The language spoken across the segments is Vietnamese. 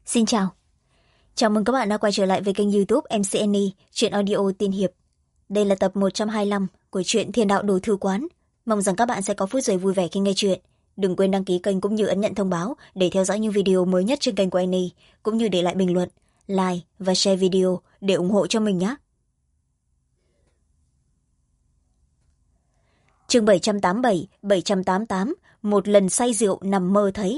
Xin chào. Chào mừng các bạn đã quay trở lại với kênh YouTube MCNE, truyện audio tiên hiệp. Đây là tập 125 của truyện Thiên đạo đồ thư quán. Mong rằng các bạn sẽ có phút giây vui vẻ khi nghe truyện. Đừng quên đăng ký kênh cũng như ấn nhận thông báo để theo dõi những video mới nhất trên kênh của Annie, cũng như để lại bình luận, like và share video để ủng hộ cho mình nhé. Chương 787, 788, một lần say rượu nằm mơ thấy.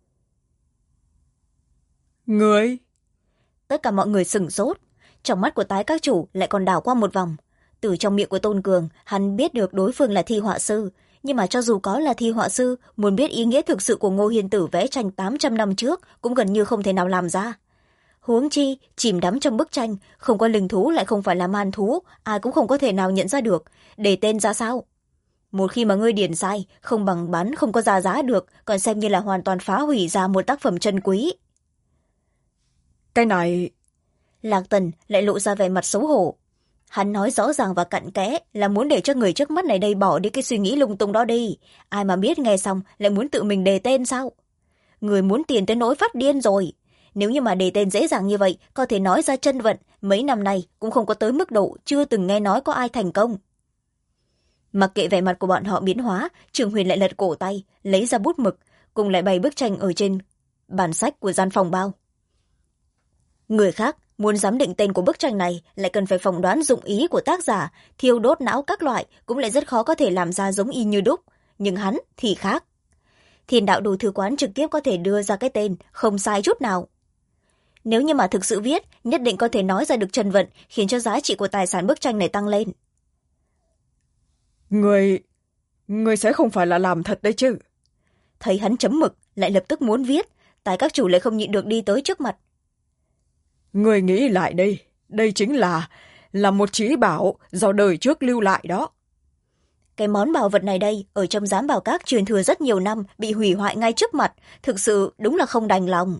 Người? Tất cả mọi người sửng sốt, trong mắt của tái các chủ lại còn đảo qua một vòng. Từ trong miệng của Tôn Cường, hắn biết được đối phương là thi họa sư, nhưng mà cho dù có là thi họa sư, muốn biết ý nghĩa thực sự của Ngô Hiền Tử vẽ tranh 800 năm trước cũng gần như không thể nào làm ra. Huống chi chìm đắm trong bức tranh, không có linh thú lại không phải là man thú, ai cũng không có thể nào nhận ra được để tên ra sao. Một khi mà ngươi điền sai, không bằng bán không có ra giá được, còn xem như là hoàn toàn phá hủy ra một tác phẩm chân quý. Cái này... Lạc Tần lại lộ ra vẻ mặt xấu hổ. Hắn nói rõ ràng và cặn kẽ là muốn để cho người trước mắt này đây bỏ đi cái suy nghĩ lung tung đó đi. Ai mà biết nghe xong lại muốn tự mình đề tên sao? Người muốn tiền tới nỗi phát điên rồi. Nếu như mà đề tên dễ dàng như vậy, có thể nói ra chân vận, mấy năm nay cũng không có tới mức độ chưa từng nghe nói có ai thành công. Mặc kệ vẻ mặt của bọn họ biến hóa, Trường Huyền lại lật cổ tay, lấy ra bút mực, cùng lại bày bức tranh ở trên bản sách của gian phòng bao. Người khác muốn giám định tên của bức tranh này lại cần phải phỏng đoán dụng ý của tác giả, thiêu đốt não các loại cũng lại rất khó có thể làm ra giống y như đúc, nhưng hắn thì khác. Thiên đạo đồ thư quán trực tiếp có thể đưa ra cái tên không sai chút nào. Nếu như mà thực sự viết, nhất định có thể nói ra được chân vận, khiến cho giá trị của tài sản bức tranh này tăng lên. Người sẽ không phải là làm thật đấy chứ? Thấy hắn chấm mực lại lập tức muốn viết, tài các chủ lại không nhịn được đi tới trước mặt. Người nghĩ lại đây, đây chính là một trí bảo do đời trước lưu lại đó. Cái món bảo vật này đây ở trong giám bảo các truyền thừa rất nhiều năm, bị hủy hoại ngay trước mặt, thực sự đúng là không đành lòng.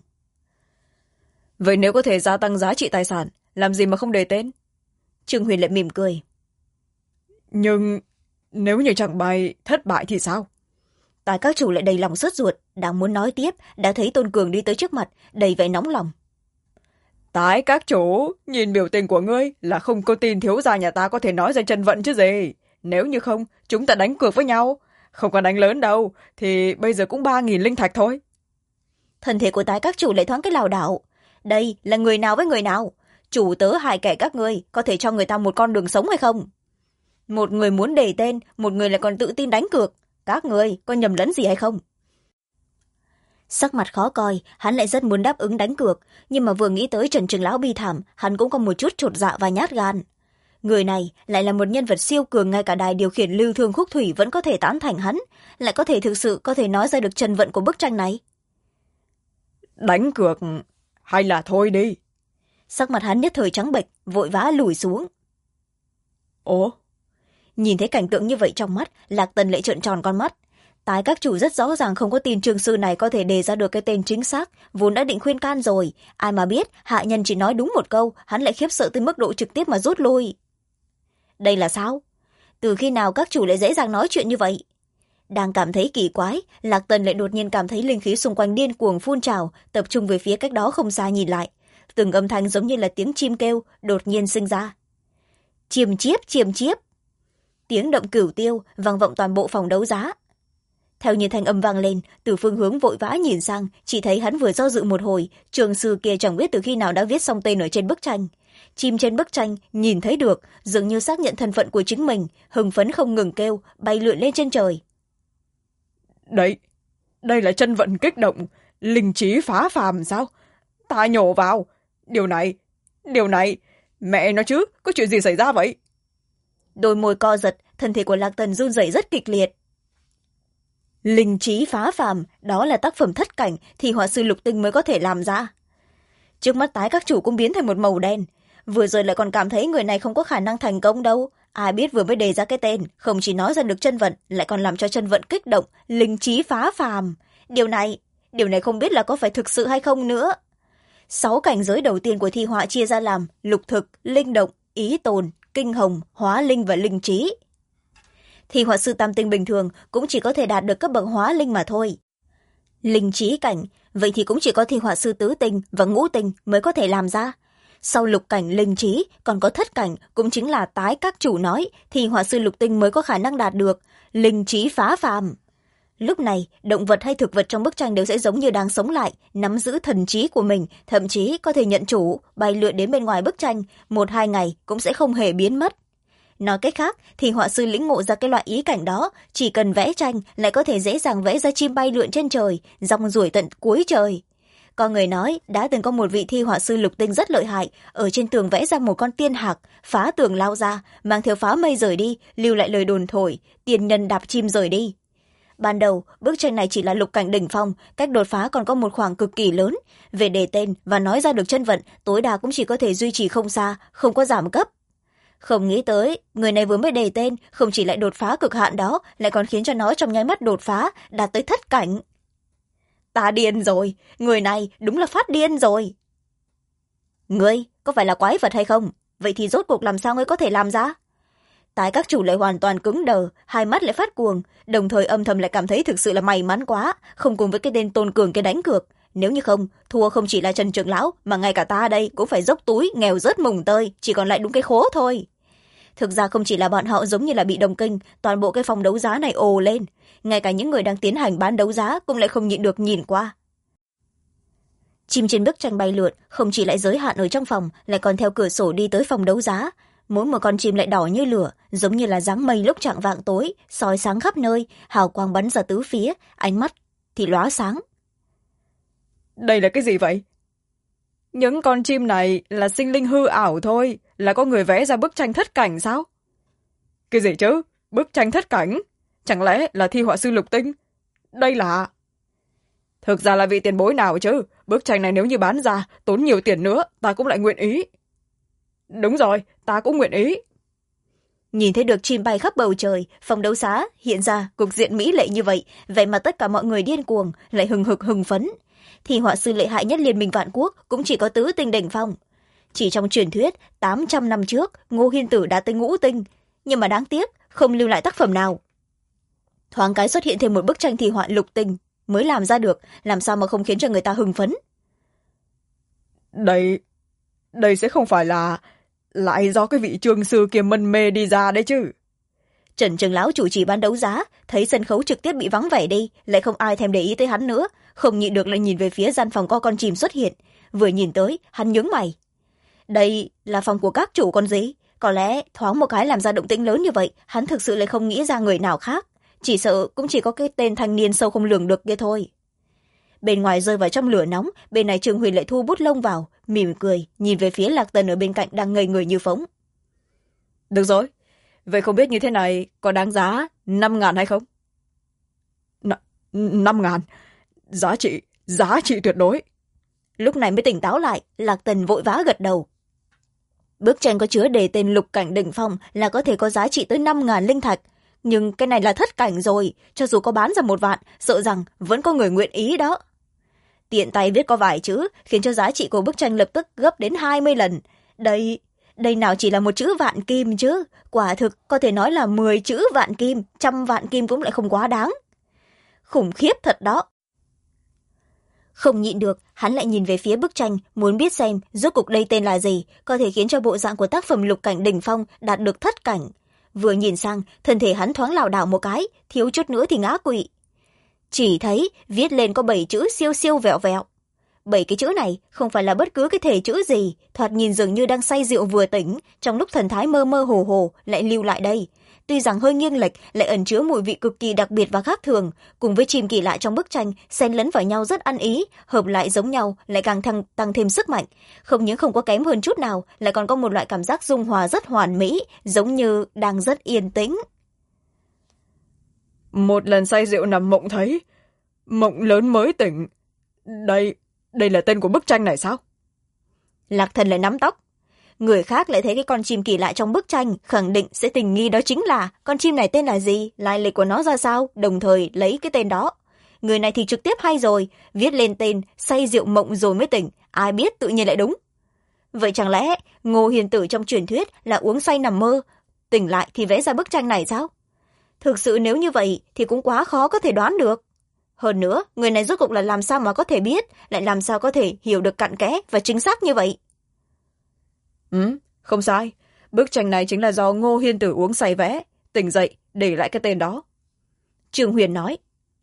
Vậy nếu có thể gia tăng giá trị tài sản, làm gì mà không đề tên? Trương Huyền lại mỉm cười. Nhưng nếu như chẳng may thất bại thì sao? Tài các chủ lại đầy lòng sốt ruột, đang muốn nói tiếp đã thấy Tôn Cường đi tới trước mặt, đầy vẻ nóng lòng. Tái các chủ, nhìn biểu tình của ngươi là không có tin thiếu gia nhà ta có thể nói ra chân vận chứ gì. Nếu như không, chúng ta đánh cược với nhau. Không có đánh lớn đâu, thì bây giờ cũng 3.000 linh thạch thôi. Thân thể của tái các chủ lại thoáng cái lảo đảo. Đây là người nào với người nào? Chủ tớ hai kẻ các ngươi có thể cho người ta một con đường sống hay không? Một người muốn đề tên, một người lại còn tự tin đánh cược. Các ngươi có nhầm lẫn gì hay không? Sắc mặt khó coi, hắn lại rất muốn đáp ứng đánh cược, nhưng mà vừa nghĩ tới Trần Trường Lão bi thảm, hắn cũng có một chút chột dạ và nhát gan. Người này lại là một nhân vật siêu cường, ngay cả đài điều khiển lưu thương khúc thủy vẫn có thể tán thành hắn, lại có thể thực sự có thể nói ra được chân vận của bức tranh này. Đánh cược hay là thôi đi? Sắc mặt hắn nhất thời trắng bệch, vội vã lùi xuống. Ủa? Nhìn thấy cảnh tượng như vậy trong mắt, Lạc Tần lại trợn tròn con mắt. Tái các chủ rất rõ ràng không có tin trường sư này có thể đề ra được cái tên chính xác, vốn đã định khuyên can rồi. Ai mà biết hạ nhân chỉ nói đúng một câu, hắn lại khiếp sợ tới mức độ trực tiếp mà rút lui. Đây là sao? Từ khi nào các chủ lại dễ dàng nói chuyện như vậy? Đang cảm thấy kỳ quái, Lạc Tần lại đột nhiên cảm thấy linh khí xung quanh điên cuồng phun trào, tập trung về phía cách đó không xa nhìn lại. Từng âm thanh giống như là tiếng chim kêu đột nhiên sinh ra. Chiêm chiếp, chiêm chiếp. Tiếng động cửu tiêu vang vọng toàn bộ phòng đấu giá. Theo như thanh âm vang lên, từ phương hướng vội vã nhìn sang, chỉ thấy hắn vừa do dự một hồi, trường sư kia chẳng biết từ khi nào đã viết xong tên ở trên bức tranh. Chim trên bức tranh nhìn thấy được, dường như xác nhận thân phận của chính mình, hưng phấn không ngừng kêu, bay lượn lên trên trời. Đây là chân vận kích động, linh trí phá phàm sao? Ta nhổ vào. Điều này, mẹ nó chứ, có chuyện gì xảy ra vậy? Đôi môi co giật, thân thể của Lạc Tần run rẩy rất kịch liệt. Linh trí phá phàm, đó là tác phẩm thất cảnh thì họa sư Lục Tinh mới có thể làm ra. Trước mắt tái các chủ cũng biến thành một màu đen. Vừa rồi lại còn cảm thấy người này không có khả năng thành công đâu. Ai biết vừa mới đề ra cái tên, không chỉ nói ra được chân vận, lại còn làm cho chân vận kích động, linh trí phá phàm. Điều này không biết là có phải thực sự hay không nữa. 6 cảnh giới đầu tiên của thi họa chia ra làm lục thực, linh động, ý tồn, kinh hồng, hóa linh và linh trí. Thì họa sư tam tinh bình thường cũng chỉ có thể đạt được cấp bậc hóa linh mà thôi. Linh trí cảnh, vậy thì cũng chỉ có thi họa sư tứ tinh và ngũ tinh mới có thể làm ra. Sau lục cảnh linh trí còn có thất cảnh, cũng chính là tái các chủ nói thì họa sư lục tinh mới có khả năng đạt được linh trí phá phàm. Lúc này động vật hay thực vật trong bức tranh đều sẽ giống như đang sống lại, nắm giữ thần trí của mình, thậm chí có thể nhận chủ, bay lượn đến bên ngoài bức tranh, 1-2 ngày cũng sẽ không hề biến mất. Nói cách khác thì họa sư lĩnh ngộ ra cái loại ý cảnh đó, chỉ cần vẽ tranh lại có thể dễ dàng vẽ ra chim bay lượn trên trời, rong ruổi tận cuối trời. Có người nói đã từng có một vị thi họa sư lục tinh rất lợi hại, ở trên tường vẽ ra một con tiên hạc, phá tường lao ra, mang theo phá mây rời đi, lưu lại lời đồn thổi tiên nhân đạp chim rời đi. Ban đầu bức tranh này chỉ là lục cảnh đỉnh phong, cách đột phá còn có một khoảng cực kỳ lớn. Về đề tên và nói ra được chân vận, tối đa cũng chỉ có thể duy trì không xa, không có giảm cấp. Không nghĩ tới người này vừa mới đề tên, không chỉ lại đột phá cực hạn đó, lại còn khiến cho nó trong nháy mắt đột phá đạt tới thất cảnh. Ta điên rồi, người này đúng là phát điên rồi. Ngươi có phải là quái vật hay không? Vậy thì rốt cuộc làm sao ngươi có thể làm ra? Tái các chủ lại hoàn toàn cứng đờ, hai mắt lại phát cuồng, đồng thời âm thầm lại cảm thấy thực sự là may mắn quá, không cùng với cái tên Tôn Cường cái đánh cược. Nếu như không, thua không chỉ là Trần trưởng lão, mà ngay cả ta đây cũng phải dốc túi, nghèo rớt mùng tơi, chỉ còn lại đúng cái khố thôi. Thực ra không chỉ là bọn họ giống như là bị đồng kinh, toàn bộ cái phòng đấu giá này ồ lên. Ngay cả những người đang tiến hành bán đấu giá cũng lại không nhịn được nhìn qua. Chim trên bức tranh bay lượn, không chỉ lại giới hạn ở trong phòng, lại còn theo cửa sổ đi tới phòng đấu giá. Mỗi một con chim lại đỏ như lửa, giống như là dáng mây lúc chạng vạng tối, soi sáng khắp nơi, hào quang bắn ra tứ phía, ánh mắt thì lóa sáng. Đây là cái gì vậy? Những con chim này là sinh linh hư ảo thôi, là có người vẽ ra bức tranh thất cảnh sao? Cái gì chứ? Bức tranh thất cảnh? Chẳng lẽ là thi họa sư lục tinh? Đây là... Thực ra là vị tiền bối nào chứ? Bức tranh này nếu như bán ra, tốn nhiều tiền nữa, ta cũng lại nguyện ý. Đúng rồi, ta cũng nguyện ý. Nhìn thấy được chim bay khắp bầu trời, phòng đấu giá hiện ra cục diện mỹ lệ như vậy, vậy mà tất cả mọi người điên cuồng, lại hừng hực hưng phấn. Thì họa sư lợi hại nhất Liên minh vạn quốc cũng chỉ có tứ tinh đỉnh phong. Chỉ trong truyền thuyết 800 năm trước Ngô Hiên Tử đã tới ngũ tinh, nhưng mà đáng tiếc không lưu lại tác phẩm nào. Thoáng cái xuất hiện thêm một bức tranh thi họa lục tinh mới làm ra được, làm sao mà không khiến cho người ta hưng phấn. Đây sẽ không phải là lại do cái vị trương sư kia mân mê đi ra đấy chứ? Trần trưởng lão chủ trì ban đấu giá thấy sân khấu trực tiếp bị vắng vẻ đi, lại không ai thèm để ý tới hắn nữa, không nhịn được lại nhìn về phía gian phòng có con chim xuất hiện. Vừa nhìn tới hắn nhướng mày. Đây là phòng của các chủ con gì? Có lẽ thoáng một cái làm ra động tĩnh lớn như vậy, hắn thực sự lại không nghĩ ra người nào khác, chỉ sợ cũng chỉ có cái tên thanh niên sâu không lường được kia thôi. Bên ngoài rơi vào trong lửa nóng, bên này Trương Huyền lại thu bút lông vào, mỉm cười nhìn về phía Lạc Tần ở bên cạnh đang ngây người như phóng. Được rồi, vậy không biết như thế này có đáng giá 5.000 hay không? 5.000? Giá trị tuyệt đối. Lúc này mới tỉnh táo lại, Lạc Tần vội vã gật đầu. Bức tranh có chứa đề tên lục cảnh đỉnh phong là có thể có giá trị tới 5.000 linh thạch, nhưng cái này là thất cảnh rồi, cho dù có bán ra 1 vạn, sợ rằng vẫn có người nguyện ý đó. Tiện tay viết có vài chữ khiến cho giá trị của bức tranh lập tức gấp đến 20 lần. Đây nào chỉ là một chữ vạn kim chứ, quả thực có thể nói là 10 chữ vạn kim, 100 vạn kim cũng lại không quá đáng. Khủng khiếp thật đó. Không nhịn được, hắn lại nhìn về phía bức tranh, muốn biết xem rốt cuộc đây tên là gì, có thể khiến cho bộ dạng của tác phẩm lục cảnh đỉnh phong đạt được thất cảnh. Vừa nhìn sang, thân thể hắn thoáng lảo đảo một cái, thiếu chút nữa thì ngã quỵ. Chỉ thấy viết lên có 7 chữ siêu siêu vẹo vẹo. 7 cái chữ này không phải là bất cứ cái thể chữ gì, thoạt nhìn dường như đang say rượu vừa tỉnh, trong lúc thần thái mơ mơ hồ hồ lại lưu lại đây. Tuy rằng hơi nghiêng lệch, lại ẩn chứa mùi vị cực kỳ đặc biệt và khác thường, cùng với chim kỳ lạ trong bức tranh xen lẫn vào nhau rất ăn ý, hợp lại giống nhau lại càng tăng thêm sức mạnh. Không những không có kém hơn chút nào, lại còn có một loại cảm giác dung hòa rất hoàn mỹ, giống như đang rất yên tĩnh. Một lần say rượu nằm mộng thấy, mộng lớn mới tỉnh. Đây là tên của bức tranh này sao? Lạc Thần lại nắm tóc. Người khác lại thấy cái con chim kỳ lạ trong bức tranh, khẳng định sẽ tình nghi đó chính là con chim này tên là gì, lai lịch của nó ra sao, đồng thời lấy cái tên đó. Người này thì trực tiếp hay rồi, viết lên tên say rượu mộng rồi mới tỉnh, ai biết tự nhiên lại đúng. Vậy chẳng lẽ Ngô Hiền Tử trong truyền thuyết là uống say nằm mơ, tỉnh lại thì vẽ ra bức tranh này sao? Thực sự nếu như vậy thì cũng quá khó có thể đoán được. Hơn nữa, người này rốt cuộc là làm sao mà có thể biết, lại làm sao có thể hiểu được cặn kẽ và chính xác như vậy? Không sai. Bức tranh này chính là do Ngô Hiên Tử uống say vẽ, tỉnh dậy, để lại cái tên đó. Trương Huyền nói.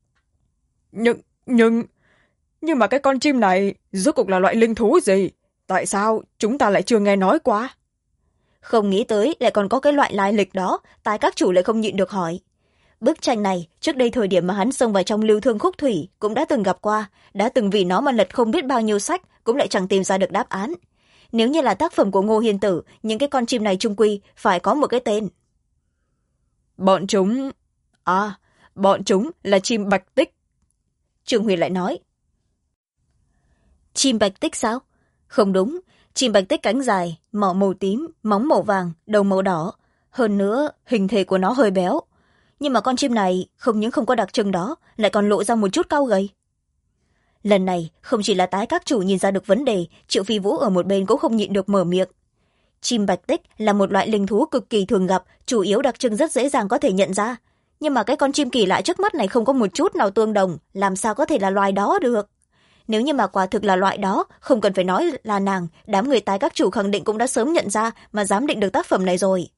Nhưng mà cái con chim này rốt cuộc là loại linh thú gì? Tại sao chúng ta lại chưa nghe nói qua? Không nghĩ tới lại còn có cái loại lai lịch đó, tại các chủ lại không nhịn được hỏi. Bức tranh này, trước đây thời điểm mà hắn xông vào trong lưu thương khúc thủy, cũng đã từng gặp qua, đã từng vì nó mà lật không biết bao nhiêu sách, cũng lại chẳng tìm ra được đáp án. Nếu như là tác phẩm của Ngô Hiên Tử, những cái con chim này trung quy phải có một cái tên. Bọn chúng là chim bạch tích. Trương Huyền lại nói. Chim bạch tích sao? Không đúng, chim bạch tích cánh dài, mỏ màu tím, móng màu vàng, đầu màu đỏ. Hơn nữa, hình thể của nó hơi béo. Nhưng mà con chim này không những không có đặc trưng đó, lại còn lộ ra một chút cao gầy. Lần này, không chỉ là tái các chủ nhìn ra được vấn đề, Triệu Phi Vũ ở một bên cũng không nhịn được mở miệng. Chim bạch tích là một loại linh thú cực kỳ thường gặp, chủ yếu đặc trưng rất dễ dàng có thể nhận ra. Nhưng mà cái con chim kỳ lạ trước mắt này không có một chút nào tương đồng, làm sao có thể là loài đó được? Nếu như mà quả thực là loại đó, không cần phải nói là nàng, đám người tái các chủ khẳng định cũng đã sớm nhận ra mà giám định được tác phẩm này rồi.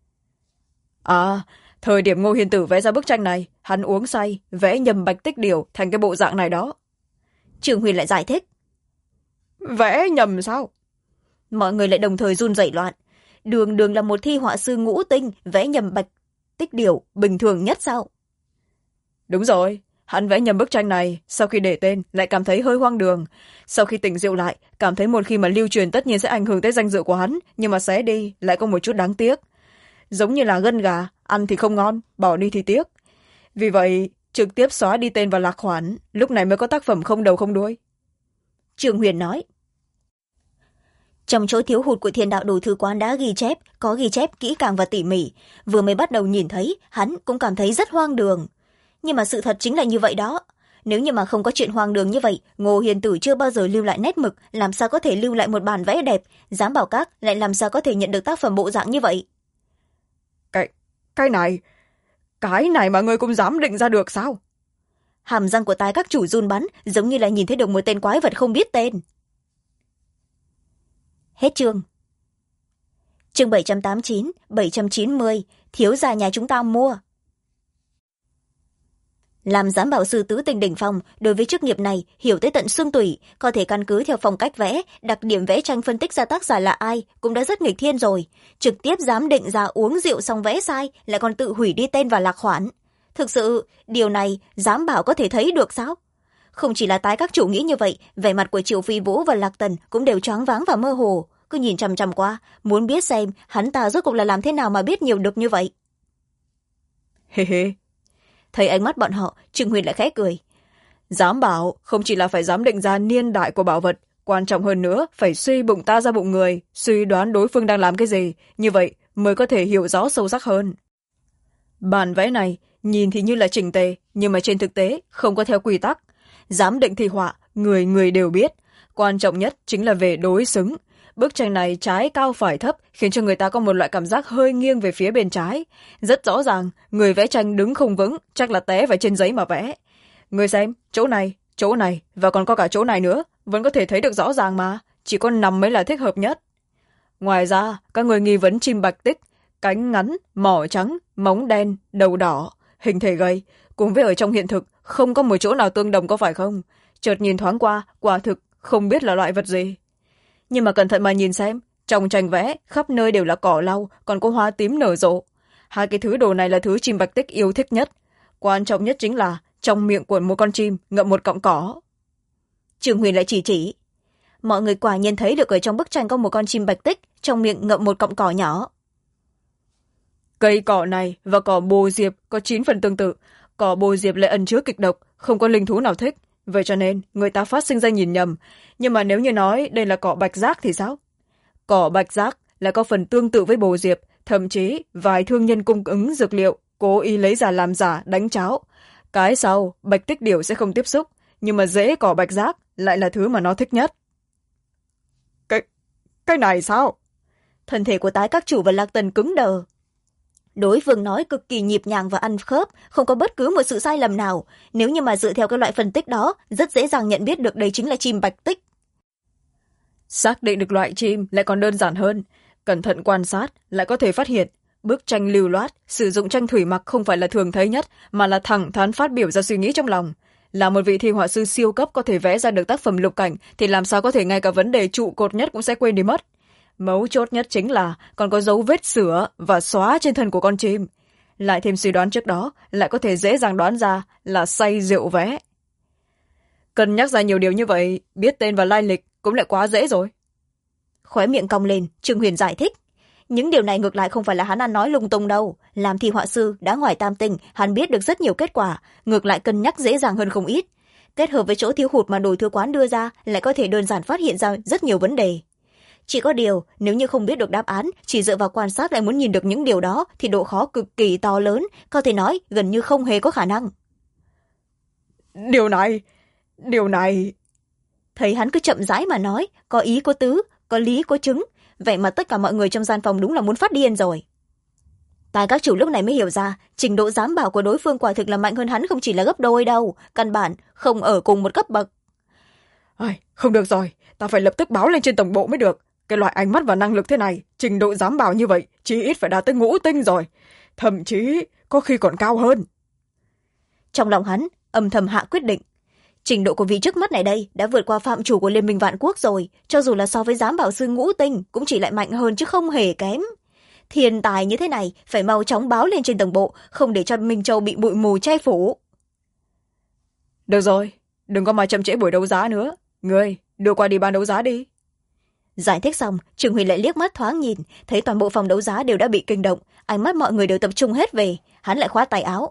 Thời điểm Ngô Hiên Tử vẽ ra bức tranh này, hắn uống say, vẽ nhầm bạch tích điểu thành cái bộ dạng này đó. Trường Huyền lại giải thích. Vẽ nhầm sao? Mọi người lại đồng thời run rẩy loạn. Đường là một thi họa sư ngũ tinh, vẽ nhầm bạch tích điểu bình thường nhất sao? Đúng rồi, hắn vẽ nhầm bức tranh này, sau khi để tên lại cảm thấy hơi hoang đường. Sau khi tỉnh rượu lại, cảm thấy một khi mà lưu truyền tất nhiên sẽ ảnh hưởng tới danh dự của hắn, nhưng mà xé đi lại có một chút đáng tiếc. Giống như là gân gà, ăn thì không ngon, bỏ đi thì tiếc. Vì vậy, trực tiếp xóa đi tên vào lạc khoản, lúc này mới có tác phẩm không đầu không đuôi. Trường Huyền nói. Trong chỗ thiếu hụt của Thiên Đạo Đồ Thư Quán đã có ghi chép kỹ càng và tỉ mỉ. Vừa mới bắt đầu nhìn thấy, hắn cũng cảm thấy rất hoang đường. Nhưng mà sự thật chính là như vậy đó. Nếu như mà không có chuyện hoang đường như vậy, Ngô Hiền Tử chưa bao giờ lưu lại nét mực, làm sao có thể lưu lại một bản vẽ đẹp, Giám Bảo Các lại làm sao có thể nhận được tác phẩm bộ dạng như vậy? Cái này mà ngươi cũng dám định ra được sao? Hàm răng của tái các chủ run bắn, giống như là nhìn thấy được một tên quái vật không biết tên. Hết chương. Chương 789, 790, thiếu gia nhà chúng ta mua. Làm giám bảo sư tứ tinh đỉnh phong, đối với chức nghiệp này hiểu tới tận xương tủy, có thể căn cứ theo phong cách vẽ, đặc điểm vẽ tranh phân tích ra tác giả là ai, cũng đã rất nghịch thiên rồi. Trực tiếp dám định ra uống rượu xong vẽ sai, lại còn tự hủy đi tên và lạc khoản. Thực sự, điều này giám bảo có thể thấy được sao? Không chỉ là tái các chủ nghĩ như vậy, vẻ mặt của Triệu Phi Vũ và Lạc Tần cũng đều choáng váng và mơ hồ, cứ nhìn chằm chằm qua, muốn biết xem hắn ta rốt cuộc là làm thế nào mà biết nhiều được như vậy. Hê hê. Thấy ánh mắt bọn họ, Trương Huyền lại khẽ cười. Giám bảo không chỉ là phải giám định ra niên đại của bảo vật, quan trọng hơn nữa phải suy bụng ta ra bụng người, suy đoán đối phương đang làm cái gì, như vậy mới có thể hiểu rõ sâu sắc hơn. Bản vẽ này nhìn thì như là chỉnh tề, nhưng mà trên thực tế không có theo quy tắc. Giám định thi họa, người người đều biết, quan trọng nhất chính là về đối xứng. Bức tranh này trái cao phải thấp, khiến cho người ta có một loại cảm giác hơi nghiêng về phía bên trái. Rất rõ ràng, người vẽ tranh đứng không vững, chắc là té vào trên giấy mà vẽ. Người xem, chỗ này, và còn có cả chỗ này nữa, vẫn có thể thấy được rõ ràng mà, chỉ có nằm mới là thích hợp nhất. Ngoài ra, các người nghi vấn chim bạch tích, cánh ngắn, mỏ trắng, móng đen, đầu đỏ, hình thể gầy, cùng với ở trong hiện thực, không có một chỗ nào tương đồng có phải không? Chợt nhìn thoáng qua, quả thực, không biết là loại vật gì. Nhưng mà cẩn thận mà nhìn xem, trong tranh vẽ, khắp nơi đều là cỏ lau, còn có hoa tím nở rộ. Hai cái thứ đồ này là thứ chim bạch tích yêu thích nhất. Quan trọng nhất chính là, trong miệng của một con chim ngậm một cọng cỏ. Trường Huyền lại chỉ. Mọi người quả nhiên thấy được ở trong bức tranh có một con chim bạch tích, trong miệng ngậm một cọng cỏ nhỏ. Cây cỏ này và cỏ bồ diệp có 9 phần tương tự. Cỏ bồ diệp lại ẩn chứa kịch độc, không có linh thú nào thích. Vậy cho nên, người ta phát sinh ra nhìn nhầm. Nhưng mà nếu như nói đây là cỏ bạch giác thì sao? Cỏ bạch giác là có phần tương tự với bồ diệp, thậm chí vài thương nhân cung ứng dược liệu, cố ý lấy ra làm giả, đánh cháo. Cái sau, bạch tích điểu sẽ không tiếp xúc, nhưng mà rễ cỏ bạch giác lại là thứ mà nó thích nhất. Cái này sao? Thân thể của tái các chủ và Lạc Tần cứng đờ. Đối phương nói cực kỳ nhịp nhàng và ăn khớp, không có bất cứ một sự sai lầm nào. Nếu như mà dựa theo cái loại phân tích đó, rất dễ dàng nhận biết được đây chính là chim bạch tích. Xác định được loại chim lại còn đơn giản hơn. Cẩn thận quan sát lại có thể phát hiện bức tranh lưu loát, sử dụng tranh thủy mặc không phải là thường thấy nhất, mà là thẳng thắn phát biểu ra suy nghĩ trong lòng. Là một vị thi họa sư siêu cấp có thể vẽ ra được tác phẩm lục cảnh, thì làm sao có thể ngay cả vấn đề trụ cột nhất cũng sẽ quên đi mất. Mấu chốt nhất chính là còn có dấu vết sửa và xóa trên thân của con chim. Lại thêm suy đoán trước đó, lại có thể dễ dàng đoán ra là say rượu vẽ. Cân nhắc ra nhiều điều như vậy, biết tên và lai lịch cũng lại quá dễ rồi. Khóe miệng cong lên, Trương Huyền giải thích. Những điều này ngược lại không phải là hắn ăn nói lung tung đâu. Làm thi họa sư đã ngoài tam tinh, hắn biết được rất nhiều kết quả, ngược lại cân nhắc dễ dàng hơn không ít. Kết hợp với chỗ thiếu hụt mà đổi thư quán đưa ra, lại có thể đơn giản phát hiện ra rất nhiều vấn đề. Chỉ có điều, nếu như không biết được đáp án, chỉ dựa vào quan sát lại muốn nhìn được những điều đó, thì độ khó cực kỳ to lớn, có thể nói gần như không hề có khả năng. Điều này... Thấy hắn cứ chậm rãi mà nói, có ý có tứ, có lý có chứng, vậy mà tất cả mọi người trong gian phòng đúng là muốn phát điên rồi. Tai các chủ lúc này mới hiểu ra, trình độ giám bảo của đối phương quả thực là mạnh hơn hắn không chỉ là gấp đôi đâu, căn bản không ở cùng một cấp bậc. Không được rồi, ta phải lập tức báo lên trên tổng bộ mới được. Cái loại ánh mắt và năng lực thế này, trình độ giám bảo như vậy, chí ít phải đạt tới ngũ tinh rồi. Thậm chí có khi còn cao hơn. Trong lòng hắn âm thầm hạ quyết định, trình độ của vị trước mắt này đây đã vượt qua phạm chủ của Liên minh Vạn Quốc rồi, cho dù là so với giám bảo sư ngũ tinh cũng chỉ lại mạnh hơn chứ không hề kém. Thiên tài như thế này phải mau chóng báo lên trên tổng bộ, không để cho Minh Châu bị bụi mù che phủ. Được rồi, đừng có mà chậm trễ buổi đấu giá nữa. Ngươi đưa qua đi ban đấu giá đi. Giải thích xong, Trương Huyền lại liếc mắt thoáng nhìn, thấy toàn bộ phòng đấu giá đều đã bị kinh động, ánh mắt mọi người đều tập trung hết về, hắn lại khoát tay áo.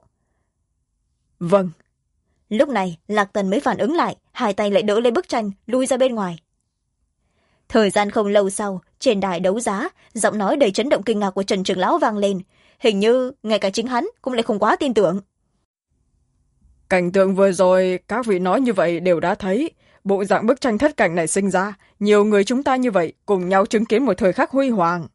Vâng. Lúc này Lạc Tần mới phản ứng lại, hai tay lại đỡ lấy bức tranh lui ra bên ngoài. Thời gian không lâu sau, trên đài đấu giá, giọng nói đầy chấn động kinh ngạc của Trần trưởng lão vang lên, hình như ngay cả chính hắn cũng lại không quá tin tưởng. Cảnh tượng vừa rồi các vị nói như vậy đều đã thấy. Bộ dạng bức tranh thất cảnh này sinh ra, nhiều người chúng ta như vậy cùng nhau chứng kiến một thời khắc huy hoàng.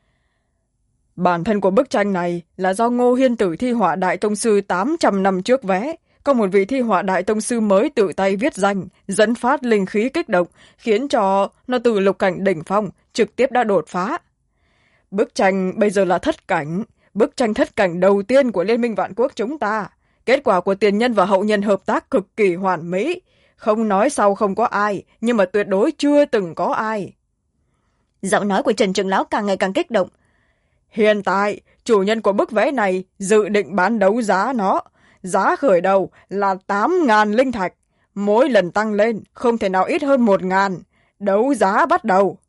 Bản thân của bức tranh này là do Ngô Hiên Tử thi họa đại tông sư 800 năm trước vẽ. Có một vị thi họa đại tông sư mới tự tay viết danh, dẫn phát linh khí kích động, khiến cho nó từ lục cảnh đỉnh phong trực tiếp đã đột phá. Bức tranh bây giờ là thất cảnh, bức tranh thất cảnh đầu tiên của Liên minh Vạn Quốc chúng ta. Kết quả của tiền nhân và hậu nhân hợp tác cực kỳ hoàn mỹ. Không nói sau không có ai, nhưng mà tuyệt đối chưa từng có ai. Giọng nói của Trần trưởng lão càng ngày càng kích động. Hiện tại, chủ nhân của bức vẽ này dự định bán đấu giá nó. Giá khởi đầu là 8.000 linh thạch. Mỗi lần tăng lên không thể nào ít hơn 1.000. Đấu giá bắt đầu.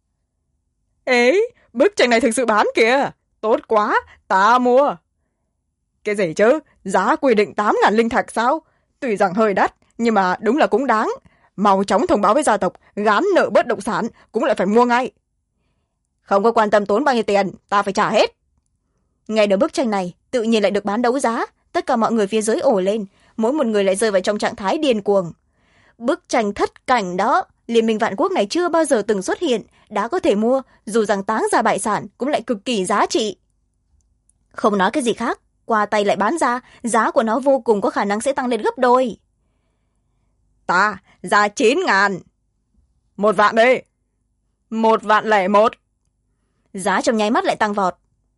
Ê, bức tranh này thực sự bán kìa. Tốt quá, ta mua. Cái gì chứ? Giá quy định 8.000 linh thạch sao? Tuy rằng hơi đắt, nhưng mà đúng là cũng đáng. Mau chóng thông báo với gia tộc, gán nợ bất động sản cũng lại phải mua ngay. Không có quan tâm tốn bao nhiêu tiền, ta phải trả hết. Ngay đầu bức tranh này tự nhiên lại được bán đấu giá, tất cả mọi người phía dưới ổ lên, mỗi một người lại rơi vào trong trạng thái điên cuồng. Bức tranh thất cảnh đó, Liên minh Vạn Quốc này chưa bao giờ từng xuất hiện, đã có thể mua, dù rằng táng ra bại sản cũng lại cực kỳ giá trị. Không nói cái gì khác, qua tay lại bán ra, giá của nó vô cùng có khả năng sẽ tăng lên gấp đôi. Ta ra 9.000. 1 vạn đi. 1.001.000. Giá trong nháy mắt lại tăng vọt.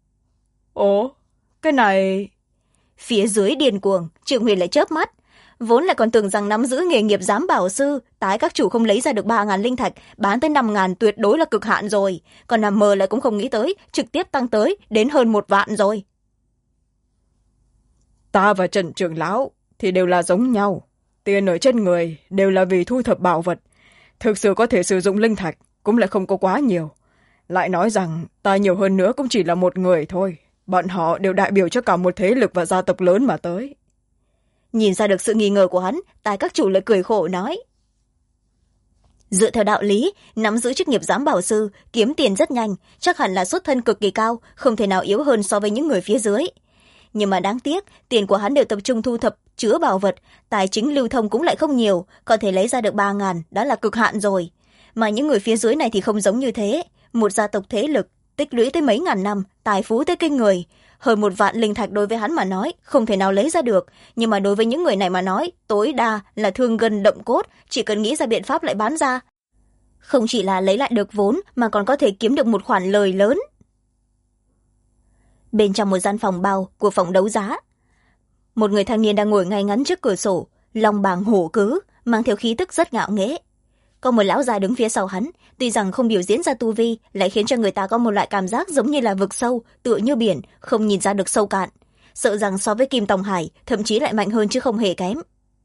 Ồ, cái này... Phía dưới điên cuồng, Trương Huyền lại chớp mắt. Vốn là còn tưởng rằng nắm giữ nghề nghiệp giám bảo sư, tái các chủ không lấy ra được 3.000 linh thạch, bán tới 5.000 tuyệt đối là cực hạn rồi. Còn nằm mơ lại cũng không nghĩ tới, trực tiếp tăng tới đến hơn 1 vạn rồi. Ta và Trần trưởng lão thì đều là giống nhau. Tiền ở trên người đều là vì thu thập bảo vật. Thực sự có thể sử dụng linh thạch cũng lại không có quá nhiều. Lại nói rằng ta nhiều hơn nữa cũng chỉ là một người thôi. Bọn họ đều đại biểu cho cả một thế lực và gia tộc lớn mà tới. Nhìn ra được sự nghi ngờ của hắn, tài các chủ lại cười khổ nói. Dựa theo đạo lý, nắm giữ chức nghiệp giám bảo sư, kiếm tiền rất nhanh, chắc hẳn là xuất thân cực kỳ cao, không thể nào yếu hơn so với những người phía dưới. Nhưng mà đáng tiếc, tiền của hắn đều tập trung thu thập, chứa bảo vật, tài chính lưu thông cũng lại không nhiều, có thể lấy ra được 3.000, đã là cực hạn rồi. Mà những người phía dưới này thì không giống như thế, một gia tộc thế lực, tích lũy tới mấy ngàn năm, tài phú tới kinh người. hơn 1 vạn linh thạch đối với hắn mà nói không thể nào lấy ra được, nhưng mà đối với những người này mà nói tối đa là thương gân động cốt, chỉ cần nghĩ ra biện pháp lại bán ra. Không chỉ là lấy lại được vốn mà còn có thể kiếm được một khoản lời lớn. Bên trong một gian phòng bao của phòng đấu giá, một người thanh niên đang ngồi ngay ngắn trước cửa sổ, lòng bàng hổ cứ, mang theo khí tức rất ngạo nghễ. Có một lão già đứng phía sau hắn, tuy rằng không biểu diễn ra tu vi, lại khiến cho người ta có một loại cảm giác giống như là vực sâu, tựa như biển, không nhìn ra được sâu cạn. Sợ rằng so với Kim Tòng Hải, thậm chí lại mạnh hơn chứ không hề kém.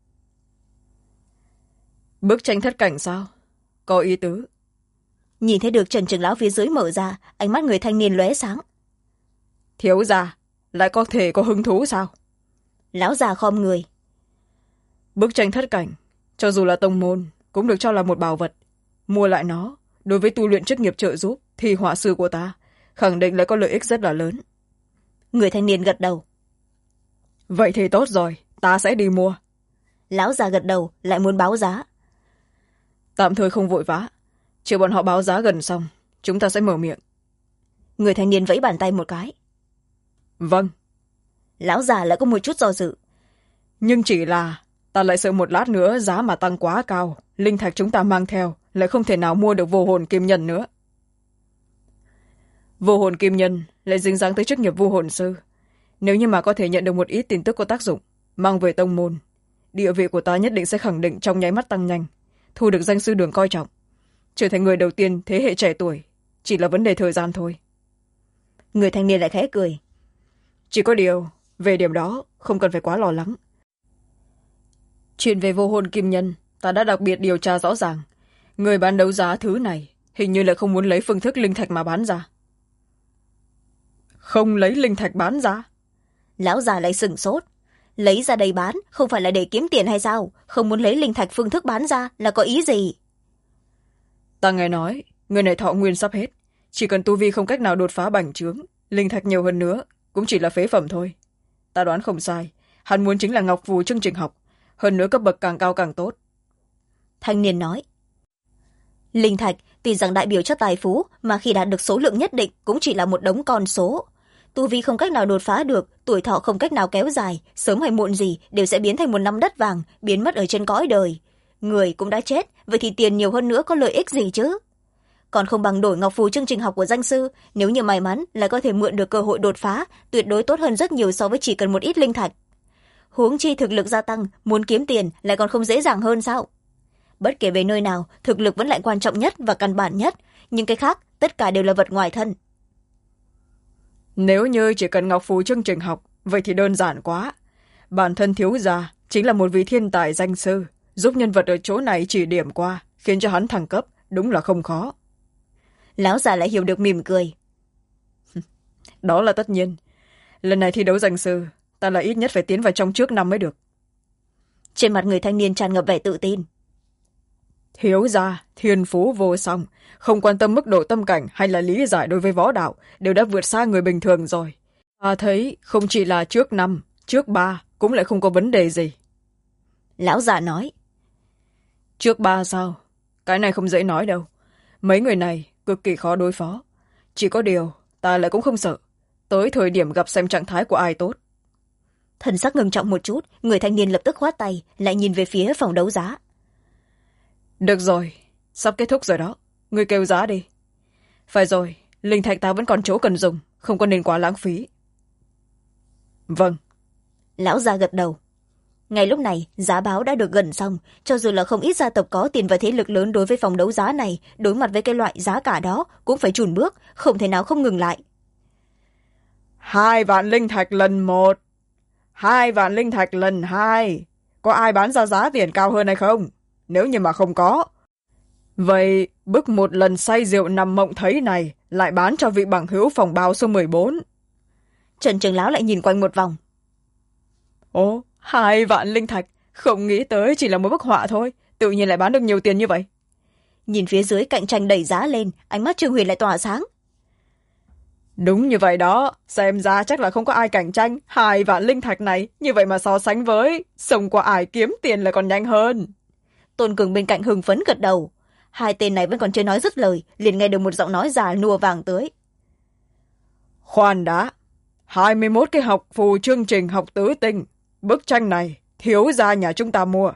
Bức tranh thất cảnh sao? Có ý tứ. Nhìn thấy được Trần trưởng lão phía dưới mở ra, ánh mắt người thanh niên lóe sáng. Thiếu gia, lại có thể có hứng thú sao? Lão già khom người. Bức tranh thất cảnh, cho dù là tông môn, cũng được cho là một bảo vật. Mua lại nó, đối với tu luyện chức nghiệp trợ giúp thì họa sư của ta khẳng định lại có lợi ích rất là lớn. Người thanh niên gật đầu. Vậy thì tốt rồi, ta sẽ đi mua. Lão già gật đầu, lại muốn báo giá. Tạm thời không vội vã, chờ bọn họ báo giá gần xong, chúng ta sẽ mở miệng. Người thanh niên vẫy bàn tay một cái. Vâng. Lão già lại có một chút do dự. Nhưng chỉ là ta lại sợ một lát nữa giá mà tăng quá cao, linh thạch chúng ta mang theo lại không thể nào mua được vô hồn kim nhân nữa. Vô hồn kim nhân lại dính dáng tới chức nghiệp vô hồn sư. Nếu như mà có thể nhận được một ít tin tức có tác dụng, mang về tông môn, địa vị của ta nhất định sẽ khẳng định trong nháy mắt tăng nhanh, thu được danh sư đường coi trọng, trở thành người đầu tiên thế hệ trẻ tuổi, chỉ là vấn đề thời gian thôi. Người thanh niên lại khẽ cười. Chỉ có điều, về điểm đó không cần phải quá lo lắng. Chuyện về vô hồn kim nhân, ta đã đặc biệt điều tra rõ ràng. Người bán đấu giá thứ này hình như là không muốn lấy phương thức linh thạch mà bán ra. Không lấy linh thạch bán ra? Lão già lại sửng sốt. Lấy ra đây bán không phải là để kiếm tiền hay sao? Không muốn lấy linh thạch phương thức bán ra là có ý gì? Ta nghe nói người này thọ nguyên sắp hết, chỉ cần tu vi không cách nào đột phá bành trướng, linh thạch nhiều hơn nữa cũng chỉ là phế phẩm thôi. Ta đoán không sai, hắn muốn chính là ngọc phù chương trình học, hơn nữa cấp bậc càng cao càng tốt. Thanh niên nói. Linh thạch tuy rằng đại biểu cho tài phú, mà khi đạt được số lượng nhất định cũng chỉ là một đống con số. Tu vi không cách nào đột phá được, tuổi thọ không cách nào kéo dài, sớm hay muộn gì đều sẽ biến thành một nắm đất vàng, biến mất ở trên cõi đời. Người cũng đã chết, vậy thì tiền nhiều hơn nữa có lợi ích gì chứ? Còn không bằng đổi ngọc phù chương trình học của danh sư, nếu như may mắn lại có thể mượn được cơ hội đột phá, tuyệt đối tốt hơn rất nhiều so với chỉ cần một ít linh thạch. Huống chi thực lực gia tăng, muốn kiếm tiền lại còn không dễ dàng hơn sao? Bất kể về nơi nào, thực lực vẫn lại quan trọng nhất và căn bản nhất, nhưng cái khác tất cả đều là vật ngoài thân. Nếu như chỉ cần ngọc phù chương trình học, vậy thì đơn giản quá. Bản thân thiếu gia chính là một vị thiên tài danh sư, giúp nhân vật ở chỗ này chỉ điểm qua, khiến cho hắn thăng cấp, đúng là không khó. Lão già lại hiểu được mỉm cười. Đó là tất nhiên. Lần này thi đấu danh sư, ta là ít nhất phải tiến vào trong trước năm mới được. Trên mặt người thanh niên tràn ngập vẻ tự tin. Thiếu gia, thiên phú vô song, không quan tâm mức độ tâm cảnh hay là lý giải đối với võ đạo, đều đã vượt xa người bình thường rồi. Ta thấy không chỉ là trước năm, trước 3 cũng lại không có vấn đề gì. Lão già nói. Trước 3 sao? Cái này không dễ nói đâu. Mấy người này cực kỳ khó đối phó. Chỉ có điều, ta lại cũng không sợ. Tới thời điểm gặp xem trạng thái của ai tốt. Thần sắc ngưng trọng một chút, người thanh niên lập tức khoát tay, lại nhìn về phía phòng đấu giá. Được rồi, sắp kết thúc rồi đó. Ngươi kêu giá đi. Phải rồi, linh thạch ta vẫn còn chỗ cần dùng, không có nên quá lãng phí. Vâng. Lão già gật đầu. Ngay lúc này, giá báo đã được gần xong, cho dù là không ít gia tộc có tiền và thế lực lớn đối với phòng đấu giá này, đối mặt với cái loại giá cả đó cũng phải chùn bước, không thể nào không ngừng lại. 2 vạn linh thạch lần 1, 2 vạn linh thạch lần 2. Có ai bán ra giá tiền cao hơn hay không? Nếu như mà không có, vậy bức một lần say rượu nằm mộng thấy này lại bán cho vị bằng hữu phòng bao số 14. Trần trưởng lão lại nhìn quanh một vòng. Ồ, 2 vạn linh thạch, không nghĩ tới chỉ là một bức họa thôi, tự nhiên lại bán được nhiều tiền như vậy. Nhìn phía dưới cạnh tranh đẩy giá lên, ánh mắt Trương Huyền lại tỏa sáng. Đúng như vậy đó, xem ra chắc là không có ai cạnh tranh 2 vạn linh thạch này, như vậy mà so sánh với xông qua ải kiếm tiền là còn nhanh hơn. Tôn Cường bên cạnh hưng phấn gật đầu. Hai tên này vẫn còn chưa nói dứt lời, liền nghe được một giọng nói già nua vàng tới. Khoan đã, 21 cái học phù chương trình học tứ tinh. Bức tranh này thiếu gia nhà chúng ta mua.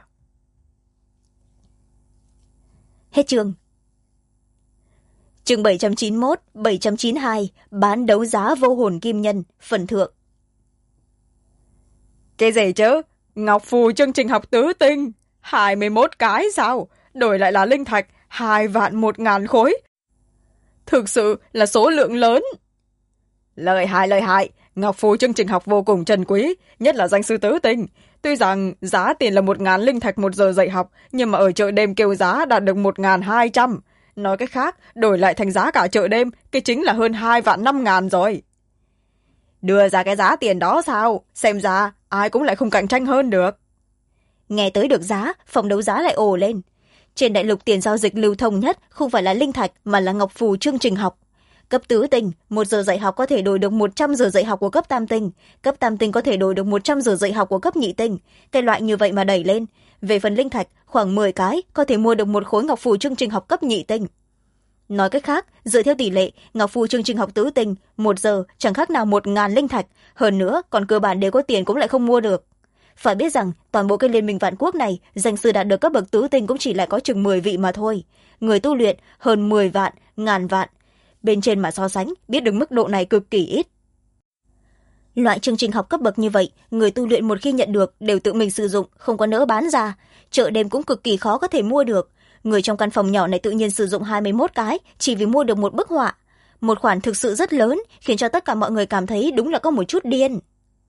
Hết chương. Chương 791, 792, bán đấu giá vô hồn kim nhân, phần thượng. Cái gì chứ? Ngọc phù chương trình học tứ tinh. 21 cái sao? Đổi lại là linh thạch 2.000.000 khối. Thực sự là số lượng lớn. Lợi hại, lợi hại. Ngọc phù chương trình học vô cùng trân quý, nhất là danh sư tứ tinh. Tuy rằng giá tiền là 1.000 linh thạch một giờ dạy học, nhưng mà ở chợ đêm kêu giá đạt được 1.200. Nói cách khác, đổi lại thành giá cả chợ đêm, cái chính là hơn 2.500.000 rồi. Đưa ra cái giá tiền đó sao? Xem ra, ai cũng lại không cạnh tranh hơn được. Nghe tới được giá, phòng đấu giá lại ồ lên. Trên đại lục tiền giao dịch lưu thông nhất không phải là linh thạch mà là ngọc phù chương trình học. Cấp tứ tinh, 1 giờ dạy học có thể đổi được 100 giờ dạy học của cấp tam tinh. Cấp tam tinh có thể đổi được 100 giờ dạy học của cấp nhị tinh. Cái loại như vậy mà đẩy lên. Về phần linh thạch, khoảng 10 cái có thể mua được một khối ngọc phù chương trình học cấp nhị tinh. Nói cách khác, dựa theo tỷ lệ, ngọc phù chương trình học tứ tinh, 1 giờ chẳng khác nào 1.000 linh thạch. Hơn nữa, còn cơ bản đều có tiền cũng lại không mua được. Phải biết rằng, toàn bộ cái liên minh vạn quốc này, danh sư đạt được cấp bậc tứ tinh cũng chỉ lại có chừng 10 vị mà thôi. Người tu luyện hơn 10 vạn, ngàn vạn. Bên trên mà so sánh, biết được mức độ này cực kỳ ít. Loại chương trình học cấp bậc như vậy, người tu luyện một khi nhận được đều tự mình sử dụng, không có nỡ bán ra. Chợ đêm cũng cực kỳ khó có thể mua được. Người trong căn phòng nhỏ này tự nhiên sử dụng 21 cái, chỉ vì mua được một bức họa. Một khoản thực sự rất lớn, khiến cho tất cả mọi người cảm thấy đúng là có một chút điên.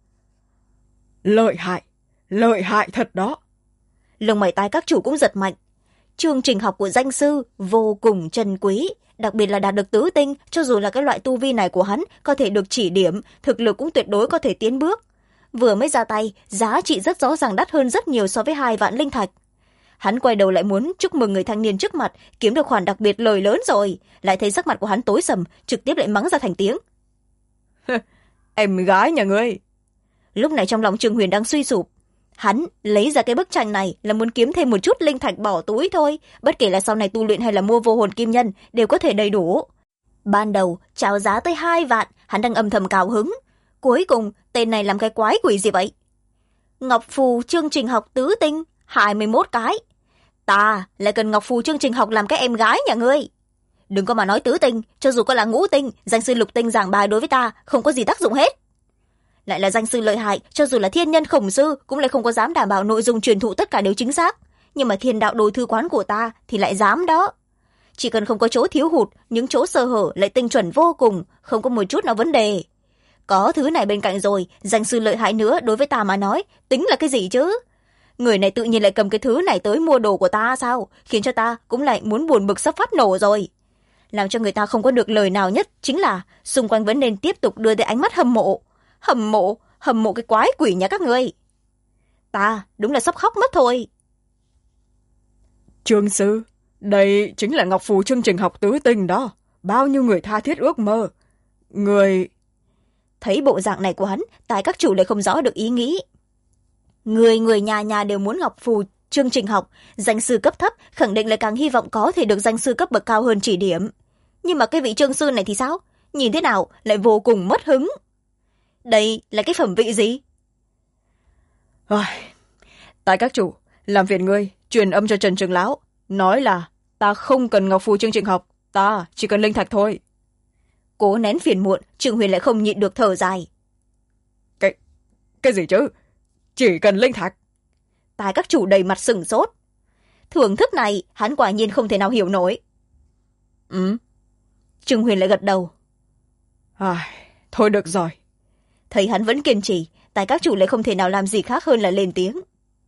Lợi hại thật đó. Lông mày tai các chủ cũng giật mạnh. Chương trình học của danh sư vô cùng trân quý, đặc biệt là đạt được tứ tinh, cho dù là cái loại tu vi này của hắn có thể được chỉ điểm, thực lực cũng tuyệt đối có thể tiến bước. Vừa mới ra tay, giá trị rất rõ ràng đắt hơn rất nhiều so với 2 vạn linh thạch. Hắn quay đầu lại muốn chúc mừng người thanh niên trước mặt, kiếm được khoản đặc biệt lời lớn rồi, lại thấy sắc mặt của hắn tối sầm, trực tiếp lại mắng ra thành tiếng. Em gái nhà ngươi. Lúc này trong lòng Trương Huyền đang suy sụp. Hắn lấy ra cái bức tranh này là muốn kiếm thêm một chút linh thạch bỏ túi thôi, bất kể là sau này tu luyện hay là mua vô hồn kim nhân đều có thể đầy đủ. Ban đầu chào giá tới 2 vạn, hắn đang âm thầm cao hứng. Cuối cùng tên này làm cái quái quỷ gì vậy? Ngọc phù chương trình học tứ tinh, 21 cái. Ta lại cần ngọc phù chương trình học làm cái em gái nhà ngươi. Đừng có mà nói tứ tinh, cho dù có là ngũ tinh, danh sư lục tinh giảng bài đối với ta không có gì tác dụng hết. Lại là danh sư lợi hại, cho dù là thiên nhân khổng sư cũng lại không có dám đảm bảo nội dung truyền thụ tất cả đều chính xác. Nhưng mà thiên đạo đồ thư quán của ta thì lại dám đó. Chỉ cần không có chỗ thiếu hụt, những chỗ sơ hở lại tinh chuẩn vô cùng, không có một chút nào vấn đề. Có thứ này bên cạnh rồi, danh sư lợi hại nữa đối với ta mà nói, tính là cái gì chứ? Người này tự nhiên lại cầm cái thứ này tới mua đồ của ta sao? Khiến cho ta cũng lại muốn buồn bực sắp phát nổ rồi. Làm cho người ta không có được lời nào nhất chính là xung quanh vẫn nên tiếp tục đưa tới ánh mắt hâm mộ. Hâm mộ cái quái quỷ nhà các ngươi. Ta đúng là sắp khóc mất thôi. Trương sư, đây chính là ngọc phù chương trình học tứ tinh đó. Bao nhiêu người tha thiết ước mơ. Người... Thấy bộ dạng này của hắn, tài các chủ lại không rõ được ý nghĩ. Người nhà nhà đều muốn ngọc phù chương trình học, danh sư cấp thấp khẳng định lại càng hy vọng có thể được danh sư cấp bậc cao hơn chỉ điểm. Nhưng mà cái vị trương sư này thì sao? Nhìn thế nào lại vô cùng mất hứng. Đây là cái phẩm vị gì? Tại các chủ, làm phiền ngươi truyền âm cho Trần Trường Lão, nói là ta không cần ngọc phù chương trình học, ta chỉ cần linh thạch thôi. Cố nén phiền muộn, Trương Huyền lại không nhịn được thở dài. Cái gì chứ? Chỉ cần linh thạch? Tài các chủ đầy mặt sửng sốt. Thưởng thức này hắn quả nhiên không thể nào hiểu nổi. Trương Huyền lại gật đầu. Thôi được rồi. Thấy hắn vẫn kiên trì, tài các chủ lại không thể nào làm gì khác hơn là lên tiếng.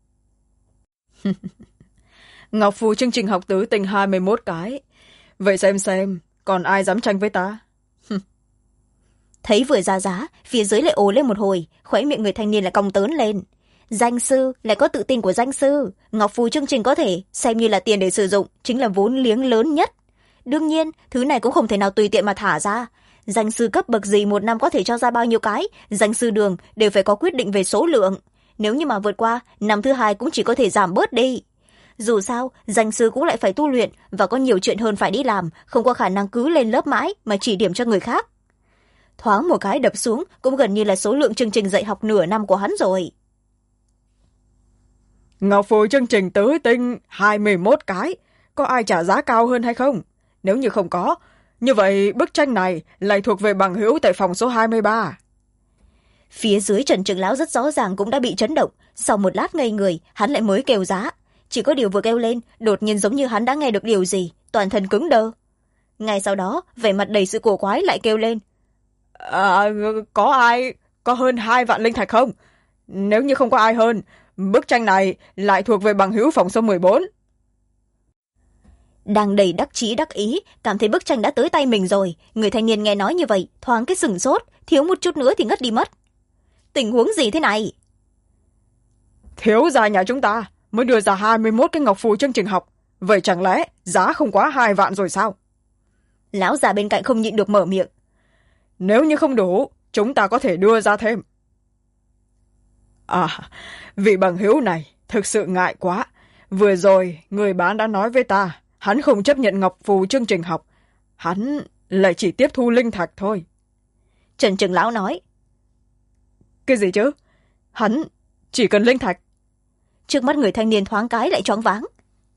Ngọc phù chương trình học tứ tinh 21 cái. Vậy xem, còn ai dám tranh với ta? Thấy vừa ra giá, phía dưới lại ồ lên một hồi, khóe miệng người thanh niên lại cong tớn lên. Danh sư lại có tự tin của danh sư, ngọc phù chương trình có thể xem như là tiền để sử dụng, chính là vốn liếng lớn nhất. Đương nhiên, thứ này cũng không thể nào tùy tiện mà thả ra. Danh sư cấp bậc gì một năm có thể cho ra bao nhiêu cái, danh sư đường đều phải có quyết định về số lượng. Nếu như mà vượt qua, năm thứ 2 cũng chỉ có thể giảm bớt đi. Dù sao, danh sư cũng lại phải tu luyện và có nhiều chuyện hơn phải đi làm, không có khả năng cứ lên lớp mãi mà chỉ điểm cho người khác. thoáng một cái đập xuống cũng gần như là số lượng chương trình dạy học nửa năm của hắn rồi. Ngọc phù chương trình tứ tinh 21 cái, có ai trả giá cao hơn hay không? Nếu như không có, như vậy bức tranh này lại thuộc về bằng hữu tại phòng số 23. Phía dưới Trần trưởng lão rất rõ ràng cũng đã bị chấn động, sau một lát ngây người hắn lại mới kêu giá. Chỉ có điều vừa kêu lên, đột nhiên giống như hắn đã nghe được điều gì, toàn thân cứng đơ. Ngay sau đó vẻ mặt đầy sự cổ quái lại kêu lên: có hơn 2 vạn linh thạch không? Nếu như không có ai hơn, bức tranh này lại thuộc về bằng hữu phòng số 14. Đang đầy đắc chí đắc ý, cảm thấy bức tranh đã tới tay mình rồi, người thanh niên nghe nói như vậy thoáng cái sửng sốt, thiếu một chút nữa thì ngất đi mất. Tình huống gì thế này? Thiếu gia nhà chúng ta mới đưa ra 21 cái ngọc phù chương trình học, vậy chẳng lẽ giá không quá 2 vạn rồi sao? Lão già bên cạnh không nhịn được mở miệng: Nếu như không đủ, chúng ta có thể đưa ra thêm. Vị bằng hữu này thực sự ngại quá. Vừa rồi người bán đã nói với ta, hắn không chấp nhận ngọc phù chương trình học, hắn lại chỉ tiếp thu linh thạch thôi. Trần trưởng lão nói: Cái gì chứ? Hắn chỉ cần linh thạch? Trước mắt người thanh niên thoáng cái lại choáng váng.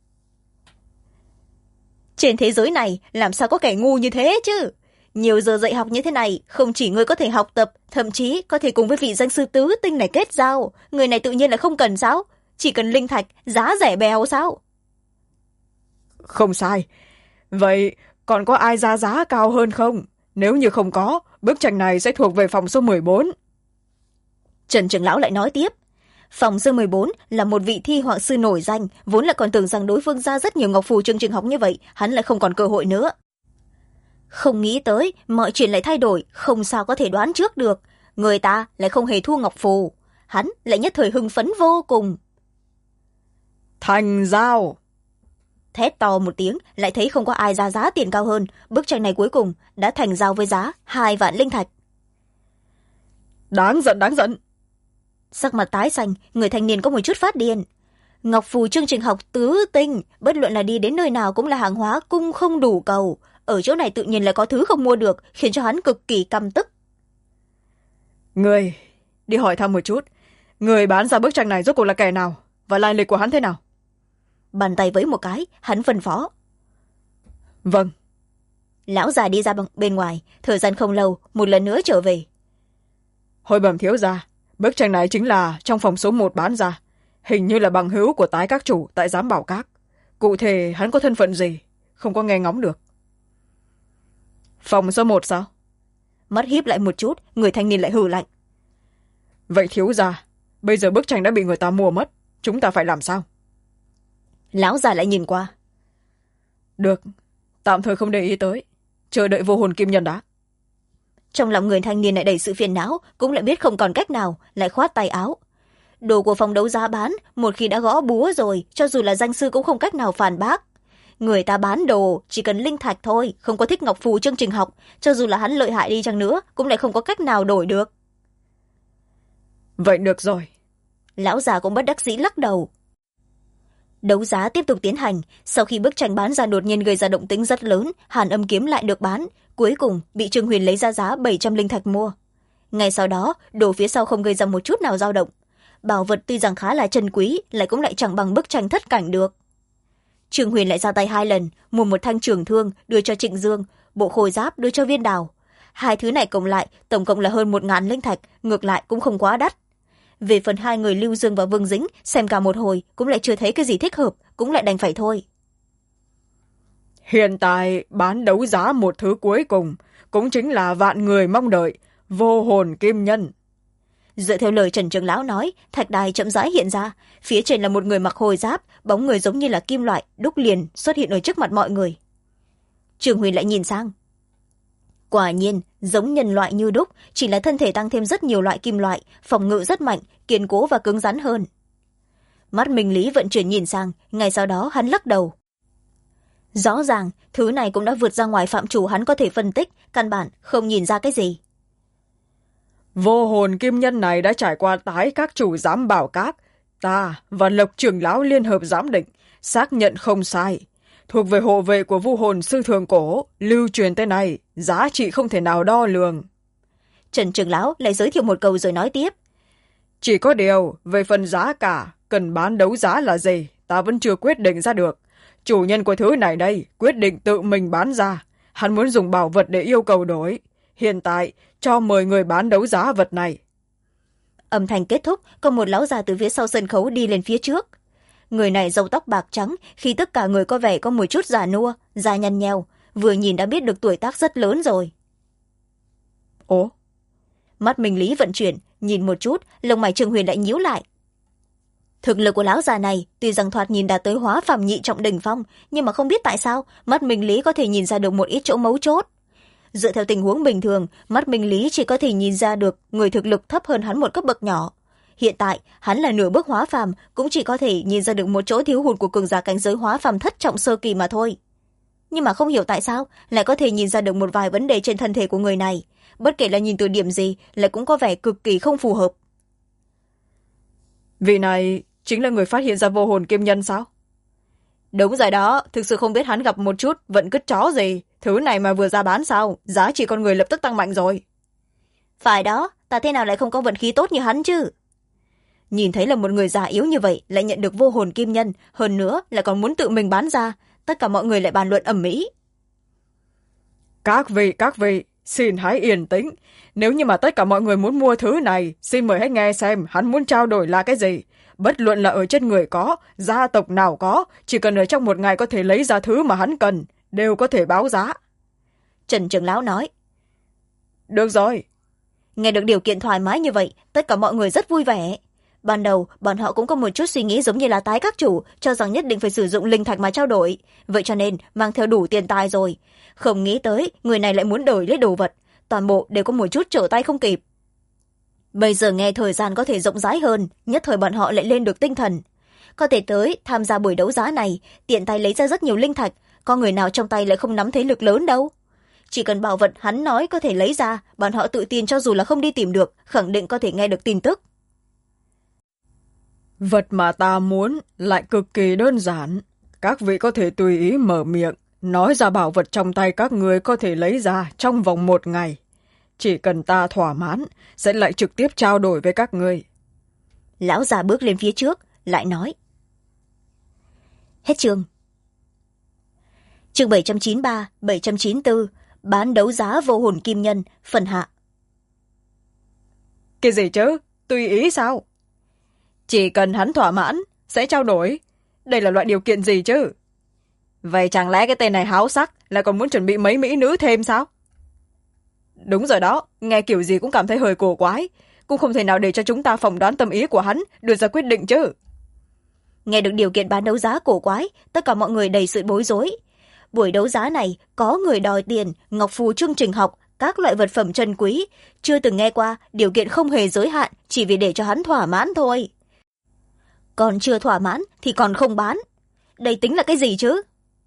Trên thế giới này làm sao có kẻ ngu như thế chứ? Nhiều giờ dạy học như thế này, không chỉ người có thể học tập, thậm chí có thể cùng với vị danh sư tứ tinh này kết giao. Người này tự nhiên là không cần sao? Chỉ cần linh thạch, giá rẻ bèo sao? Không sai. Vậy còn có ai ra giá cao hơn không? Nếu như không có, bức tranh này sẽ thuộc về phòng số 14. Trần trưởng lão lại nói tiếp: Phòng số 14 là một vị thi họa sư nổi danh, vốn là còn tưởng rằng đối phương ra rất nhiều ngọc phù chương trình học như vậy, hắn lại không còn cơ hội nữa. Không nghĩ tới, mọi chuyện lại thay đổi, không sao có thể đoán trước được. Người ta lại không hề thu ngọc phù, hắn lại nhất thời hưng phấn vô cùng. Thành giao! Thét to một tiếng, lại thấy không có ai ra giá tiền cao hơn, bức tranh này cuối cùng đã thành giao với giá 2 vạn linh thạch. Đáng giận, đáng giận! Sắc mặt tái xanh, người thanh niên có một chút phát điên. Ngọc phù chương trình học tứ tinh, bất luận là đi đến nơi nào cũng là hàng hóa cung không đủ cầu. Ở chỗ này tự nhiên là có thứ không mua được, khiến cho hắn cực kỳ căm tức. Người, đi hỏi thăm một chút, người bán ra bức tranh này rốt cuộc là kẻ nào, và lai lịch của hắn thế nào? Bàn tay với một cái, hắn phân phó. Vâng. Lão già đi ra bên ngoài, thời gian không lâu, một lần nữa trở về. Hồi bẩm thiếu gia, bức tranh này chính là trong phòng số 1 bán ra, hình như là bằng hữu của tái các chủ tại giám bảo các. Cụ thể hắn có thân phận gì, không có nghe ngóng được. Phòng số 1 sao? Mắt híp lại một chút, người thanh niên lại hừ lạnh. Vậy thiếu gia, bây giờ bức tranh đã bị người ta mua mất, chúng ta phải làm sao? Lão già lại nhìn qua. Được, tạm thời không để ý tới, chờ đợi vô hồn kim nhân đã. Trong lòng người thanh niên lại đầy sự phiền não, cũng lại biết không còn cách nào, lại khoát tay áo. Đồ của phòng đấu giá bán, một khi đã gõ búa rồi, cho dù là danh sư cũng không cách nào phản bác. Người ta bán đồ chỉ cần linh thạch thôi, không có thích ngọc phù chương trình học, cho dù là hắn lợi hại đi chăng nữa cũng lại không có cách nào đổi được. Vậy được rồi. Lão già cũng bất đắc dĩ lắc đầu. Đấu giá tiếp tục tiến hành, sau khi bức tranh bán ra đột nhiên gây ra động tĩnh rất lớn, Hàn Âm kiếm lại được bán, cuối cùng bị Trương Huyền lấy ra giá 700 linh thạch mua. Ngay sau đó, đồ phía sau không gây ra một chút nào dao động. Bảo vật tuy rằng khá là chân quý, lại cũng lại chẳng bằng bức tranh thất cảnh được. Trương Huyền lại ra tay 2 lần, mua một thanh trường thương đưa cho Trịnh Dương, bộ khôi giáp đưa cho Viên Đào. 2 thứ này cộng lại, tổng cộng là hơn 1000 linh thạch, ngược lại cũng không quá đắt. Về phần 2 người Lưu Dương và Vương Dĩnh, xem cả một hồi cũng lại chưa thấy cái gì thích hợp, cũng lại đành phải thôi. Hiện tại bán đấu giá một thứ cuối cùng, cũng chính là vạn người mong đợi, vô hồn kim nhân. Dựa theo lời Trần trưởng lão nói, thạch đài chậm rãi hiện ra, phía trên là một người mặc khôi giáp, bóng người giống như là kim loại đúc liền xuất hiện ở trước mặt mọi người. Trương Huyền lại nhìn sang. Quả nhiên giống nhân loại như đúc, chỉ là thân thể tăng thêm rất nhiều loại kim loại, phòng ngự rất mạnh, kiên cố và cứng rắn hơn. Mắt Minh Lý vận chuyển nhìn sang, ngay sau đó hắn lắc đầu. Rõ ràng thứ này cũng đã vượt ra ngoài phạm chủ hắn có thể phân tích, căn bản không nhìn ra cái gì. Vô hồn kim nhân này đã trải qua tái các chủ giám bảo các, ta và Lộc trưởng lão liên hợp giám định, xác nhận không sai. Thuộc về hộ vệ của vu hồn sư thường cổ, lưu truyền tới này, giá trị không thể nào đo lường. Trần trưởng lão lại giới thiệu một câu rồi nói tiếp. Chỉ có điều, về phần giá cả, cần bán đấu giá là gì, ta vẫn chưa quyết định ra được. Chủ nhân của thứ này đây, quyết định tự mình bán ra. Hắn muốn dùng bảo vật để yêu cầu đổi. Hiện tại, cho 10 người bán đấu giá vật này. Âm thanh kết thúc, có một lão già từ phía sau sân khấu đi lên phía trước. Người này râu tóc bạc trắng, khi tất cả người có vẻ có một chút già nua, da nhăn nheo, vừa nhìn đã biết được tuổi tác rất lớn rồi. Ồ? Mắt Minh Lý vận chuyển, nhìn một chút, lông mày Trương Huyền lại nhíu lại. Thực lực của lão già này tuy rằng thoạt nhìn đạt tới hóa phàm nhị trọng đỉnh phong, nhưng mà không biết tại sao mắt Minh Lý có thể nhìn ra được một ít chỗ mấu chốt. Dựa theo tình huống bình thường, mắt Minh Lý chỉ có thể nhìn ra được người thực lực thấp hơn hắn một cấp bậc nhỏ. Hiện tại hắn là nửa bước hóa phàm, cũng chỉ có thể nhìn ra được một chỗ thiếu hụt của cường giả cảnh giới hóa phàm thất trọng sơ kỳ mà thôi. Nhưng mà không hiểu tại sao lại có thể nhìn ra được một vài vấn đề trên thân thể của người này, bất kể là nhìn từ điểm gì lại cũng có vẻ cực kỳ không phù hợp. Vị này chính là người phát hiện ra vô hồn kim nhân sao? Đúng rồi đó, thực sự không biết hắn gặp một chút vận cứt chó gì, thứ này mà vừa ra bán sao, giá trị con người lập tức tăng mạnh rồi. Phải đó, ta thế nào lại không có vận khí tốt như hắn chứ? Nhìn thấy là một người già yếu như vậy lại nhận được vô hồn kim nhân, hơn nữa lại còn muốn tự mình bán ra, tất cả mọi người lại bàn luận ầm ĩ. Các vị, xin hãy yên tĩnh. Nếu như mà tất cả mọi người muốn mua thứ này, xin mời hãy nghe xem hắn muốn trao đổi là cái gì. Bất luận là ở trên người có, gia tộc nào có, chỉ cần ở trong một ngày có thể lấy ra thứ mà hắn cần, đều có thể báo giá. Trần trưởng lão nói. Được rồi. Nghe được điều kiện thoải mái như vậy, tất cả mọi người rất vui vẻ. Ban đầu, bọn họ cũng có một chút suy nghĩ giống như là tái các chủ, cho rằng nhất định phải sử dụng linh thạch mà trao đổi. Vậy cho nên, mang theo đủ tiền tài rồi. Không nghĩ tới, người này lại muốn đổi lấy đồ vật. Toàn bộ đều có một chút trở tay không kịp. Bây giờ nghe thời gian có thể rộng rãi hơn, nhất thời bọn họ lại lên được tinh thần. Có thể tới, tham gia buổi đấu giá này, tiện tay lấy ra rất nhiều linh thạch. Có người nào trong tay lại không nắm thế lực lớn đâu. Chỉ cần bảo vật hắn nói có thể lấy ra, bọn họ tự tin cho dù là không đi tìm được, khẳng định có thể nghe được tin tức. Vật mà ta muốn lại cực kỳ đơn giản. Các vị có thể tùy ý mở miệng, nói ra bảo vật trong tay các người có thể lấy ra trong vòng 1 ngày. Chỉ cần ta thỏa mãn, sẽ lại trực tiếp trao đổi với các người. Lão già bước lên phía trước, lại nói. Hết chương. Chương 793, 794, bán đấu giá vô hồn kim nhân, phần hạ. Cái gì chứ? Tùy ý sao? Chỉ cần hắn thỏa mãn, sẽ trao đổi. Đây là loại điều kiện gì chứ? Vậy chẳng lẽ cái tên này háo sắc là còn muốn chuẩn bị mấy mỹ nữ thêm sao? Đúng rồi đó, nghe kiểu gì cũng cảm thấy hơi cổ quái. Cũng không thể nào để cho chúng ta phỏng đoán tâm ý của hắn, đưa ra quyết định chứ. Nghe được điều kiện bán đấu giá cổ quái, tất cả mọi người đầy sự bối rối. Buổi đấu giá này có người đòi tiền, ngọc phù chương trình học, các loại vật phẩm trân quý. Chưa từng nghe qua, điều kiện không hề giới hạn, chỉ vì để cho hắn thỏa mãn thôi. Còn chưa thỏa mãn thì còn không bán. Đây tính là cái gì chứ?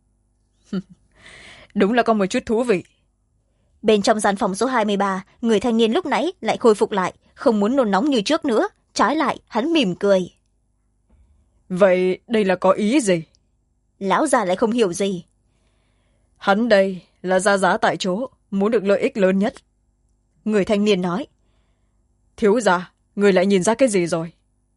Đúng là có một chút thú vị. Bên trong gian phòng số 23, người thanh niên lúc nãy lại khôi phục lại, không muốn nôn nóng như trước nữa. Trái lại, hắn mỉm cười. Vậy đây là có ý gì? Lão già lại không hiểu gì. Hắn đây là ra giá tại chỗ, muốn được lợi ích lớn nhất. Người thanh niên nói. Thiếu gia, người lại nhìn ra cái gì rồi?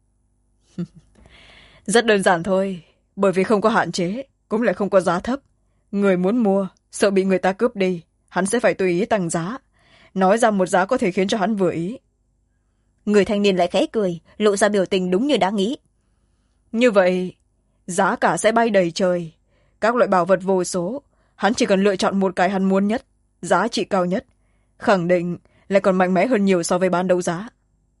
Rất đơn giản thôi, bởi vì không có hạn chế, cũng lại không có giá thấp. Người muốn mua, sợ bị người ta cướp đi, hắn sẽ phải tùy ý tăng giá. Nói ra một giá có thể khiến cho hắn vừa ý. Người thanh niên lại khẽ cười, lộ ra biểu tình đúng như đã nghĩ. Như vậy, giá cả sẽ bay đầy trời. Các loại bảo vật vô số, hắn chỉ cần lựa chọn một cái hắn muốn nhất, giá trị cao nhất. Khẳng định lại còn mạnh mẽ hơn nhiều so với bán đấu giá.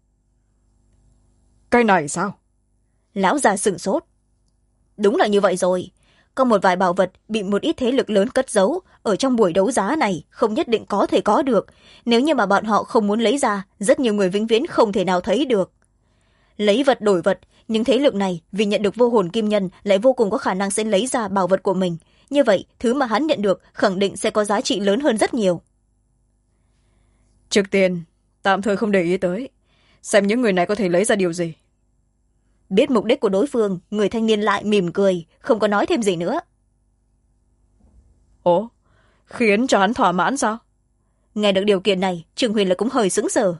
Cái này sao? Lão già sửng sốt. Đúng là như vậy rồi. Có một vài bảo vật bị một ít thế lực lớn cất giấu, ở trong buổi đấu giá này không nhất định có thể có được. Nếu như mà bọn họ không muốn lấy ra, rất nhiều người vĩnh viễn không thể nào thấy được. Lấy vật đổi vật, nhưng thế lực này vì nhận được vô hồn kim nhân lại vô cùng có khả năng sẽ lấy ra bảo vật của mình. Như vậy, thứ mà hắn nhận được khẳng định sẽ có giá trị lớn hơn rất nhiều. Trước tiên, tạm thời không để ý tới. Xem những người này có thể lấy ra điều gì. Biết mục đích của đối phương, người thanh niên lại mỉm cười, không có nói thêm gì nữa. Ồ, khiến cho hắn thỏa mãn sao? Nghe được điều kiện này, Trương Huyền là cũng hơi sững sờ.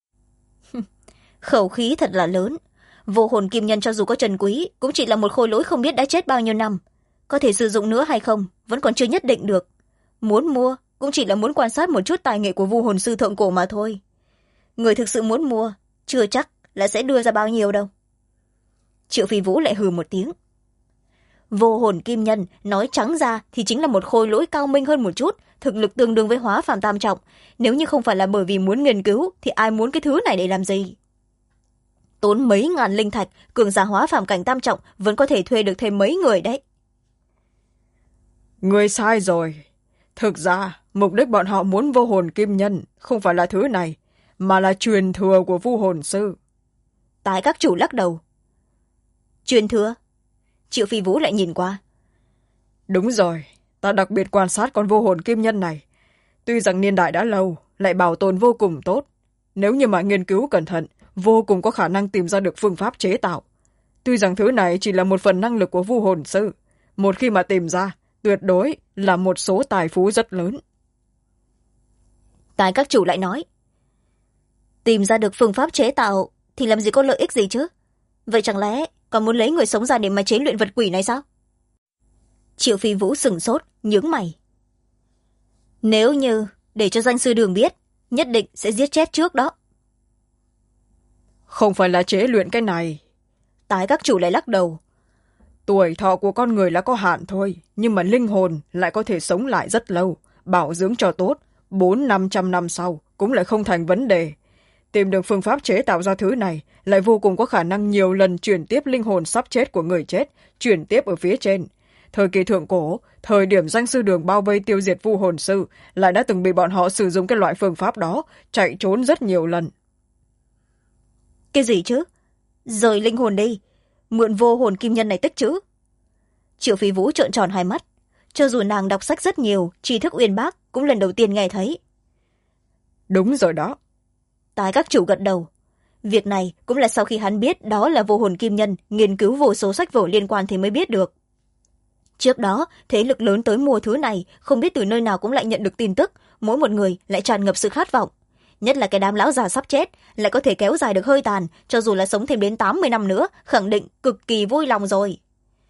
Khẩu khí thật là lớn. Vô hồn kim nhân cho dù có trần quý, cũng chỉ là một khôi lỗi không biết đã chết bao nhiêu năm. Có thể sử dụng nữa hay không, vẫn còn chưa nhất định được. Muốn mua, cũng chỉ là muốn quan sát một chút tài nghệ của vu hồn sư thượng cổ mà thôi. Người thực sự muốn mua, chưa chắc là sẽ đưa ra bao nhiêu đâu. Triệu Phi Vũ lại hừ một tiếng. Vô hồn kim nhân, nói trắng ra thì chính là một khôi lỗi cao minh hơn một chút, thực lực tương đương với hóa phàm tam trọng. Nếu như không phải là bởi vì muốn nghiên cứu, thì ai muốn cái thứ này để làm gì? Tốn mấy ngàn linh thạch, cường giả hóa phàm cảnh tam trọng vẫn có thể thuê được thêm mấy người đấy. Ngươi sai rồi. Thực ra, mục đích bọn họ muốn vô hồn kim nhân không phải là thứ này, mà là truyền thừa của vu hồn sư. Tái các chủ lắc đầu. Truyền thừa? Triệu Phi Vũ lại nhìn qua. Đúng rồi, ta đặc biệt quan sát con vô hồn kim nhân này. Tuy rằng niên đại đã lâu, lại bảo tồn vô cùng tốt. Nếu như mà nghiên cứu cẩn thận, vô cùng có khả năng tìm ra được phương pháp chế tạo. Tuy rằng thứ này chỉ là một phần năng lực của vu hồn sư, một khi mà tìm ra, tuyệt đối là một số tài phú rất lớn. Tái các chủ lại nói. Tìm ra được phương pháp chế tạo thì làm gì có lợi ích gì chứ? Vậy chẳng lẽ còn muốn lấy người sống ra để mà chế luyện vật quỷ này sao? Triệu Phi Vũ sửng sốt, nhướng mày. Nếu như để cho danh sư Đường biết, nhất định sẽ giết chết trước đó. Không phải là chế luyện cái này. Tái các chủ lại lắc đầu. Tuổi thọ của con người là có hạn thôi, nhưng mà linh hồn lại có thể sống lại rất lâu, bảo dưỡng cho tốt, 400-500 năm sau cũng lại không thành vấn đề. Tìm được phương pháp chế tạo ra thứ này lại vô cùng có khả năng nhiều lần chuyển tiếp linh hồn sắp chết của người chết, chuyển tiếp ở phía trên. Thời kỳ thượng cổ, thời điểm danh sư Đường bao vây tiêu diệt vu hồn sư, lại đã từng bị bọn họ sử dụng cái loại phương pháp đó, chạy trốn rất nhiều lần. Cái gì chứ? Rời linh hồn đi, mượn vô hồn kim nhân này tích trữ. Triệu Phi Vũ trợn tròn hai mắt. Cho dù nàng đọc sách rất nhiều, tri thức uyên bác, cũng lần đầu tiên nghe thấy. Đúng rồi đó. Tái các chủ gật đầu. Việc này cũng là sau khi hắn biết đó là vô hồn kim nhân, nghiên cứu vô số sách vở liên quan thì mới biết được. Trước đó, thế lực lớn tới mua thứ này, không biết từ nơi nào cũng lại nhận được tin tức, mỗi một người lại tràn ngập sự khát vọng. Nhất là cái đám lão già sắp chết, lại có thể kéo dài được hơi tàn, cho dù là sống thêm đến 80 năm nữa, khẳng định cực kỳ vui lòng rồi.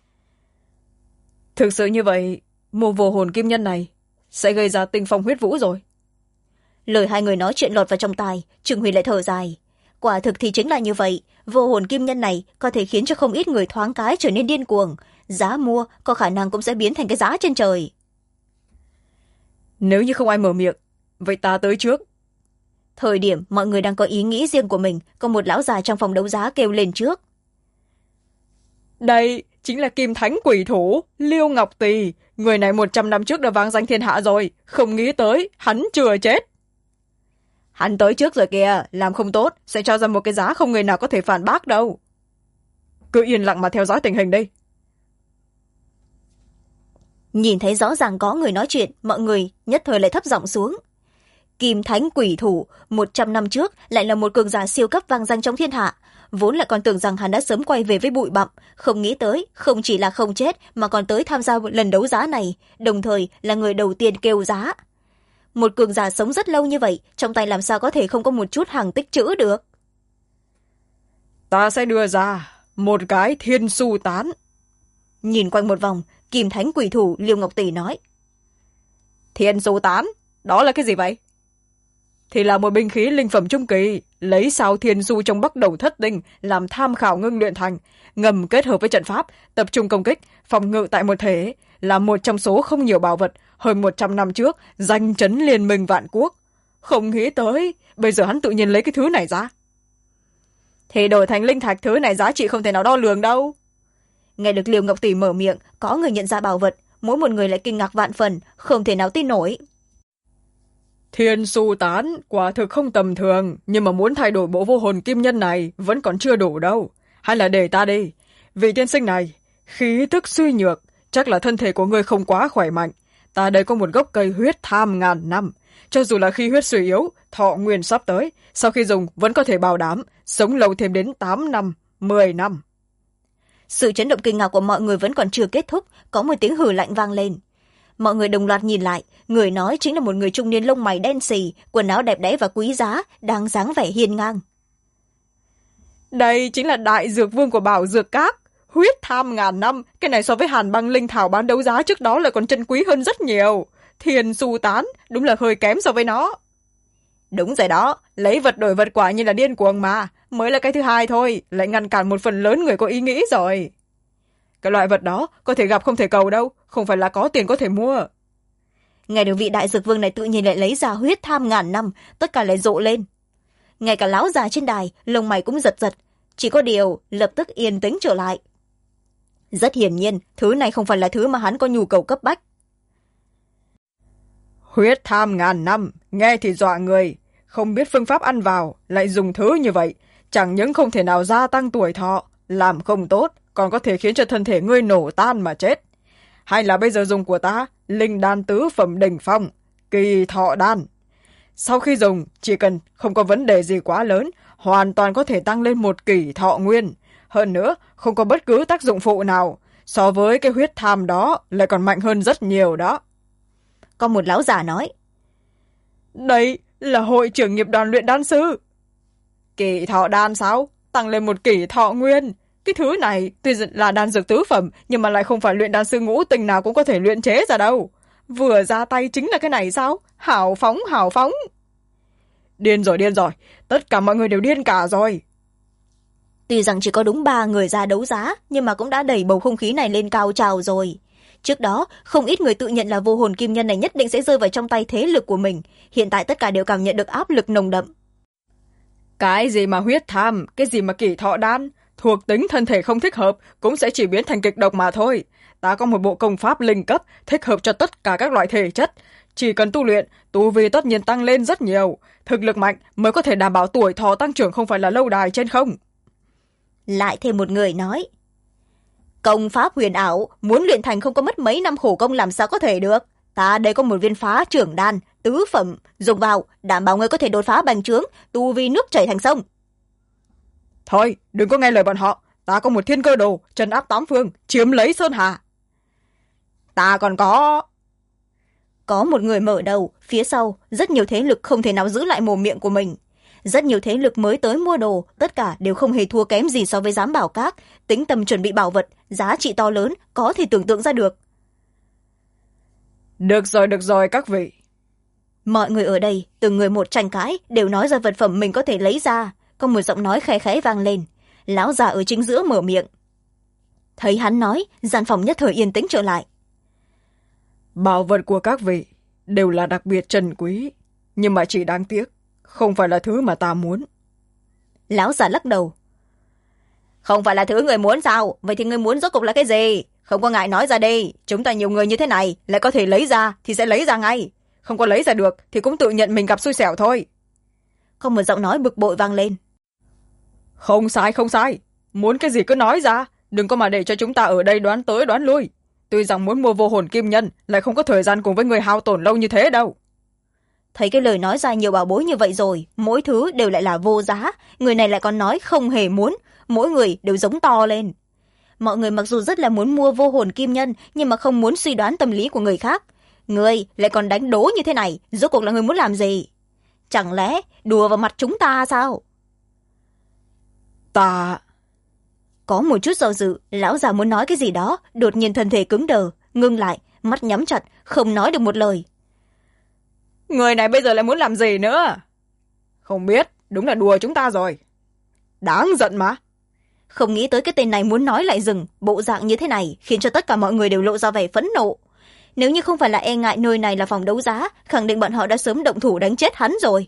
Thực sự như vậy, mua vô hồn kim nhân này sẽ gây ra tinh phong huyết vũ rồi. Lời hai người nói chuyện lọt vào trong tai, Trương Huy lại thở dài. Quả thực thì chính là như vậy, vô hồn kim nhân này có thể khiến cho không ít người thoáng cái trở nên điên cuồng. Giá mua có khả năng cũng sẽ biến thành cái giá trên trời. Nếu như không ai mở miệng, vậy ta tới trước. Thời điểm mọi người đang có ý nghĩ riêng của mình, có một lão già trong phòng đấu giá kêu lên trước. Đây chính là Kim Thánh Quỷ Thủ, Liêu Ngọc Tỳ. Người này 100 năm trước đã vang danh thiên hạ rồi, không nghĩ tới, hắn chưa chết. Hắn tới trước rồi kìa, làm không tốt, sẽ cho ra một cái giá không người nào có thể phản bác đâu. Cứ yên lặng mà theo dõi tình hình đi. Nhìn thấy rõ ràng có người nói chuyện, mọi người nhất thời lại thấp giọng xuống. Kim Thánh Quỷ Thủ, 100 năm trước lại là một cường giả siêu cấp vang danh trong thiên hạ. Vốn lại còn tưởng rằng hắn đã sớm quay về với bụi bặm, không nghĩ tới, không chỉ là không chết mà còn tới tham gia lần đấu giá này, đồng thời là người đầu tiên kêu giá. Một cường giả sống rất lâu như vậy, trong tay làm sao có thể không có một chút hàng tích trữ được. Ta sẽ đưa ra một cái thiên su tán. Nhìn quanh một vòng, Kim Thánh Quỷ Thủ Liêu Ngọc Tỷ nói. Thiên su tán? Đó là cái gì vậy? Thì là một binh khí linh phẩm trung kỳ, lấy sao thiên su trong Bắc Đầu Thất Tinh làm tham khảo ngưng luyện thành, ngầm kết hợp với trận pháp, tập trung công kích, phòng ngự tại một thể, là một trong số không nhiều bảo vật hơn 100 năm trước danh chấn liên minh vạn quốc. Không nghĩ tới, bây giờ hắn tự nhiên lấy cái thứ này ra. Thì đổi thành linh thạch, thứ này giá trị không thể nào đo lường đâu. Nghe được Liêu Ngọc Tỷ mở miệng, có người nhận ra bảo vật, mỗi một người lại kinh ngạc vạn phần, không thể nào tin nổi. Thiên su tán quả thực không tầm thường, nhưng mà muốn thay đổi bộ vô hồn kim nhân này vẫn còn chưa đủ đâu. Hay là để ta đi. Vị tiên sinh này, khí tức suy nhược, chắc là thân thể của ngươi không quá khỏe mạnh. Ta đây có một gốc cây huyết tham ngàn năm. Cho dù là khi huyết suy yếu, thọ nguyên sắp tới, sau khi dùng vẫn có thể bảo đảm, sống lâu thêm đến 8 năm, 10 năm. Sự chấn động kinh ngạc của mọi người vẫn còn chưa kết thúc, có một tiếng hừ lạnh vang lên. mọi người đồng loạt nhìn lại, người nói chính là một người trung niên lông mày đen xì, quần áo đẹp đẽ và quý giá, đang dáng vẻ hiên ngang. Đây chính là đại dược vương của Bảo Dược Các, huyết tham ngàn năm. Cái này so với hàn băng linh thảo bán đấu giá trước đó là còn chân quý hơn rất nhiều. Thiền su tán, đúng là hơi kém so với nó. Đúng rồi đó, lấy vật đổi vật quả như là điên cuồng mà. Mới là cái thứ hai thôi, lại ngăn cản một phần lớn người có ý nghĩ rồi. Cái loại vật đó có thể gặp không thể cầu đâu, không phải là có tiền có thể mua. Nghe được vị đại dược vương này tự nhiên lại lấy ra huyết tham ngàn năm, tất cả lại rộ lên. Ngay cả lão già trên đài, lông mày cũng giật giật, chỉ có điều lập tức yên tĩnh trở lại. Rất hiển nhiên, thứ này không phải là thứ mà hắn có nhu cầu cấp bách. Huyết tham ngàn năm, nghe thì dọa người, không biết phương pháp ăn vào, lại dùng thứ như vậy, chẳng những không thể nào gia tăng tuổi thọ, làm không tốt, còn có thể khiến cho thân thể ngươi nổ tan mà chết. Hay là bây giờ dùng của ta, linh đan tứ phẩm đỉnh phong, kỳ thọ đan. Sau khi dùng, chỉ cần không có vấn đề gì quá lớn, hoàn toàn có thể tăng lên một kỷ thọ nguyên. Hơn nữa, không có bất cứ tác dụng phụ nào, so với cái huyết tham đó lại còn mạnh hơn rất nhiều đó. Có một lão già nói. Đây là hội trưởng nghiệp đoàn luyện đan sư. Kỷ thọ đan sao? Tăng lên một kỷ thọ nguyên. Cái thứ này tuy là đan dược tứ phẩm, nhưng mà lại không phải luyện đan sư ngũ tình nào cũng có thể luyện chế ra đâu. Vừa ra tay chính là cái này sao? Hào phóng, hào phóng. Điên rồi, tất cả mọi người đều điên cả rồi. Tuy rằng chỉ có đúng 3 người ra đấu giá, nhưng mà cũng đã đẩy bầu không khí này lên cao trào rồi. Trước đó, không ít người tự nhận là vô hồn kim nhân này nhất định sẽ rơi vào trong tay thế lực của mình. Hiện tại tất cả đều cảm nhận được áp lực nồng đậm. Cái gì mà huyết tham, cái gì mà kỷ thọ đan, thuộc tính thân thể không thích hợp cũng sẽ chỉ biến thành kịch độc mà thôi. Ta có một bộ công pháp linh cấp thích hợp cho tất cả các loại thể chất. Chỉ cần tu luyện, tu vi tất nhiên tăng lên rất nhiều. Thực lực mạnh mới có thể đảm bảo tuổi thọ tăng trưởng, không phải là lâu đài trên không. Lại thêm một người nói. Công pháp huyền ảo, muốn luyện thành không có mất mấy năm khổ công làm sao có thể được. Ta đây có một viên phá trưởng đan, tứ phẩm, dùng vào, đảm bảo người có thể đột phá bành trướng, tu vi nước chảy thành sông. Thôi, đừng có nghe lời bọn họ. Ta có một thiên cơ đồ, trấn áp 8 phương, chiếm lấy Sơn Hà. Ta còn có một người mở đầu, phía sau, rất nhiều thế lực không thể nào giữ lại mồm miệng của mình. Rất nhiều thế lực mới tới mua đồ, tất cả đều không hề thua kém gì so với giám bảo các, tính tầm chuẩn bị bảo vật, giá trị to lớn, có thể tưởng tượng ra được. Được rồi các vị. Mọi người ở đây, từng người một tranh cãi, đều nói ra vật phẩm mình có thể lấy ra. Có một giọng nói khẽ khẽ vang lên. Lão già ở chính giữa mở miệng. Thấy hắn nói, gian phòng nhất thời yên tĩnh trở lại. Bảo vật của các vị đều là đặc biệt trân quý, nhưng mà chỉ đáng tiếc, không phải là thứ mà ta muốn. Lão già lắc đầu. Không phải là thứ người muốn sao? Vậy thì người muốn rốt cục là cái gì? Không có ngại nói ra đi. Chúng ta nhiều người như thế này, lại có thể lấy ra thì sẽ lấy ra ngay. Không có lấy ra được thì cũng tự nhận mình gặp xui xẻo thôi. Có một giọng nói bực bội vang lên. Không sai. Muốn cái gì cứ nói ra. Đừng có mà để cho chúng ta ở đây đoán tới đoán lui. Tuy rằng muốn mua vô hồn kim nhân, lại không có thời gian cùng với người hao tổn lâu như thế đâu. Thấy cái lời nói ra nhiều bảo bối như vậy rồi, mỗi thứ đều lại là vô giá. Người này lại còn nói không hề muốn. Mỗi người đều giống to lên. Mọi người mặc dù rất là muốn mua vô hồn kim nhân, nhưng mà không muốn suy đoán tâm lý của người khác. Người lại còn đánh đố như thế này, rốt cuộc là người muốn làm gì? Chẳng lẽ đùa vào mặt chúng ta sao? Ta... Có một chút do dự, lão già muốn nói cái gì đó, đột nhiên thân thể cứng đờ, ngưng lại, mắt nhắm chặt, không nói được một lời. Người này bây giờ lại muốn làm gì nữa? Không biết, đúng là đùa chúng ta rồi. Đáng giận mà. Không nghĩ tới cái tên này muốn nói lại dừng, bộ dạng như thế này khiến cho tất cả mọi người đều lộ ra vẻ phẫn nộ. Nếu như không phải là e ngại nơi này là phòng đấu giá, khẳng định bọn họ đã sớm động thủ đánh chết hắn rồi.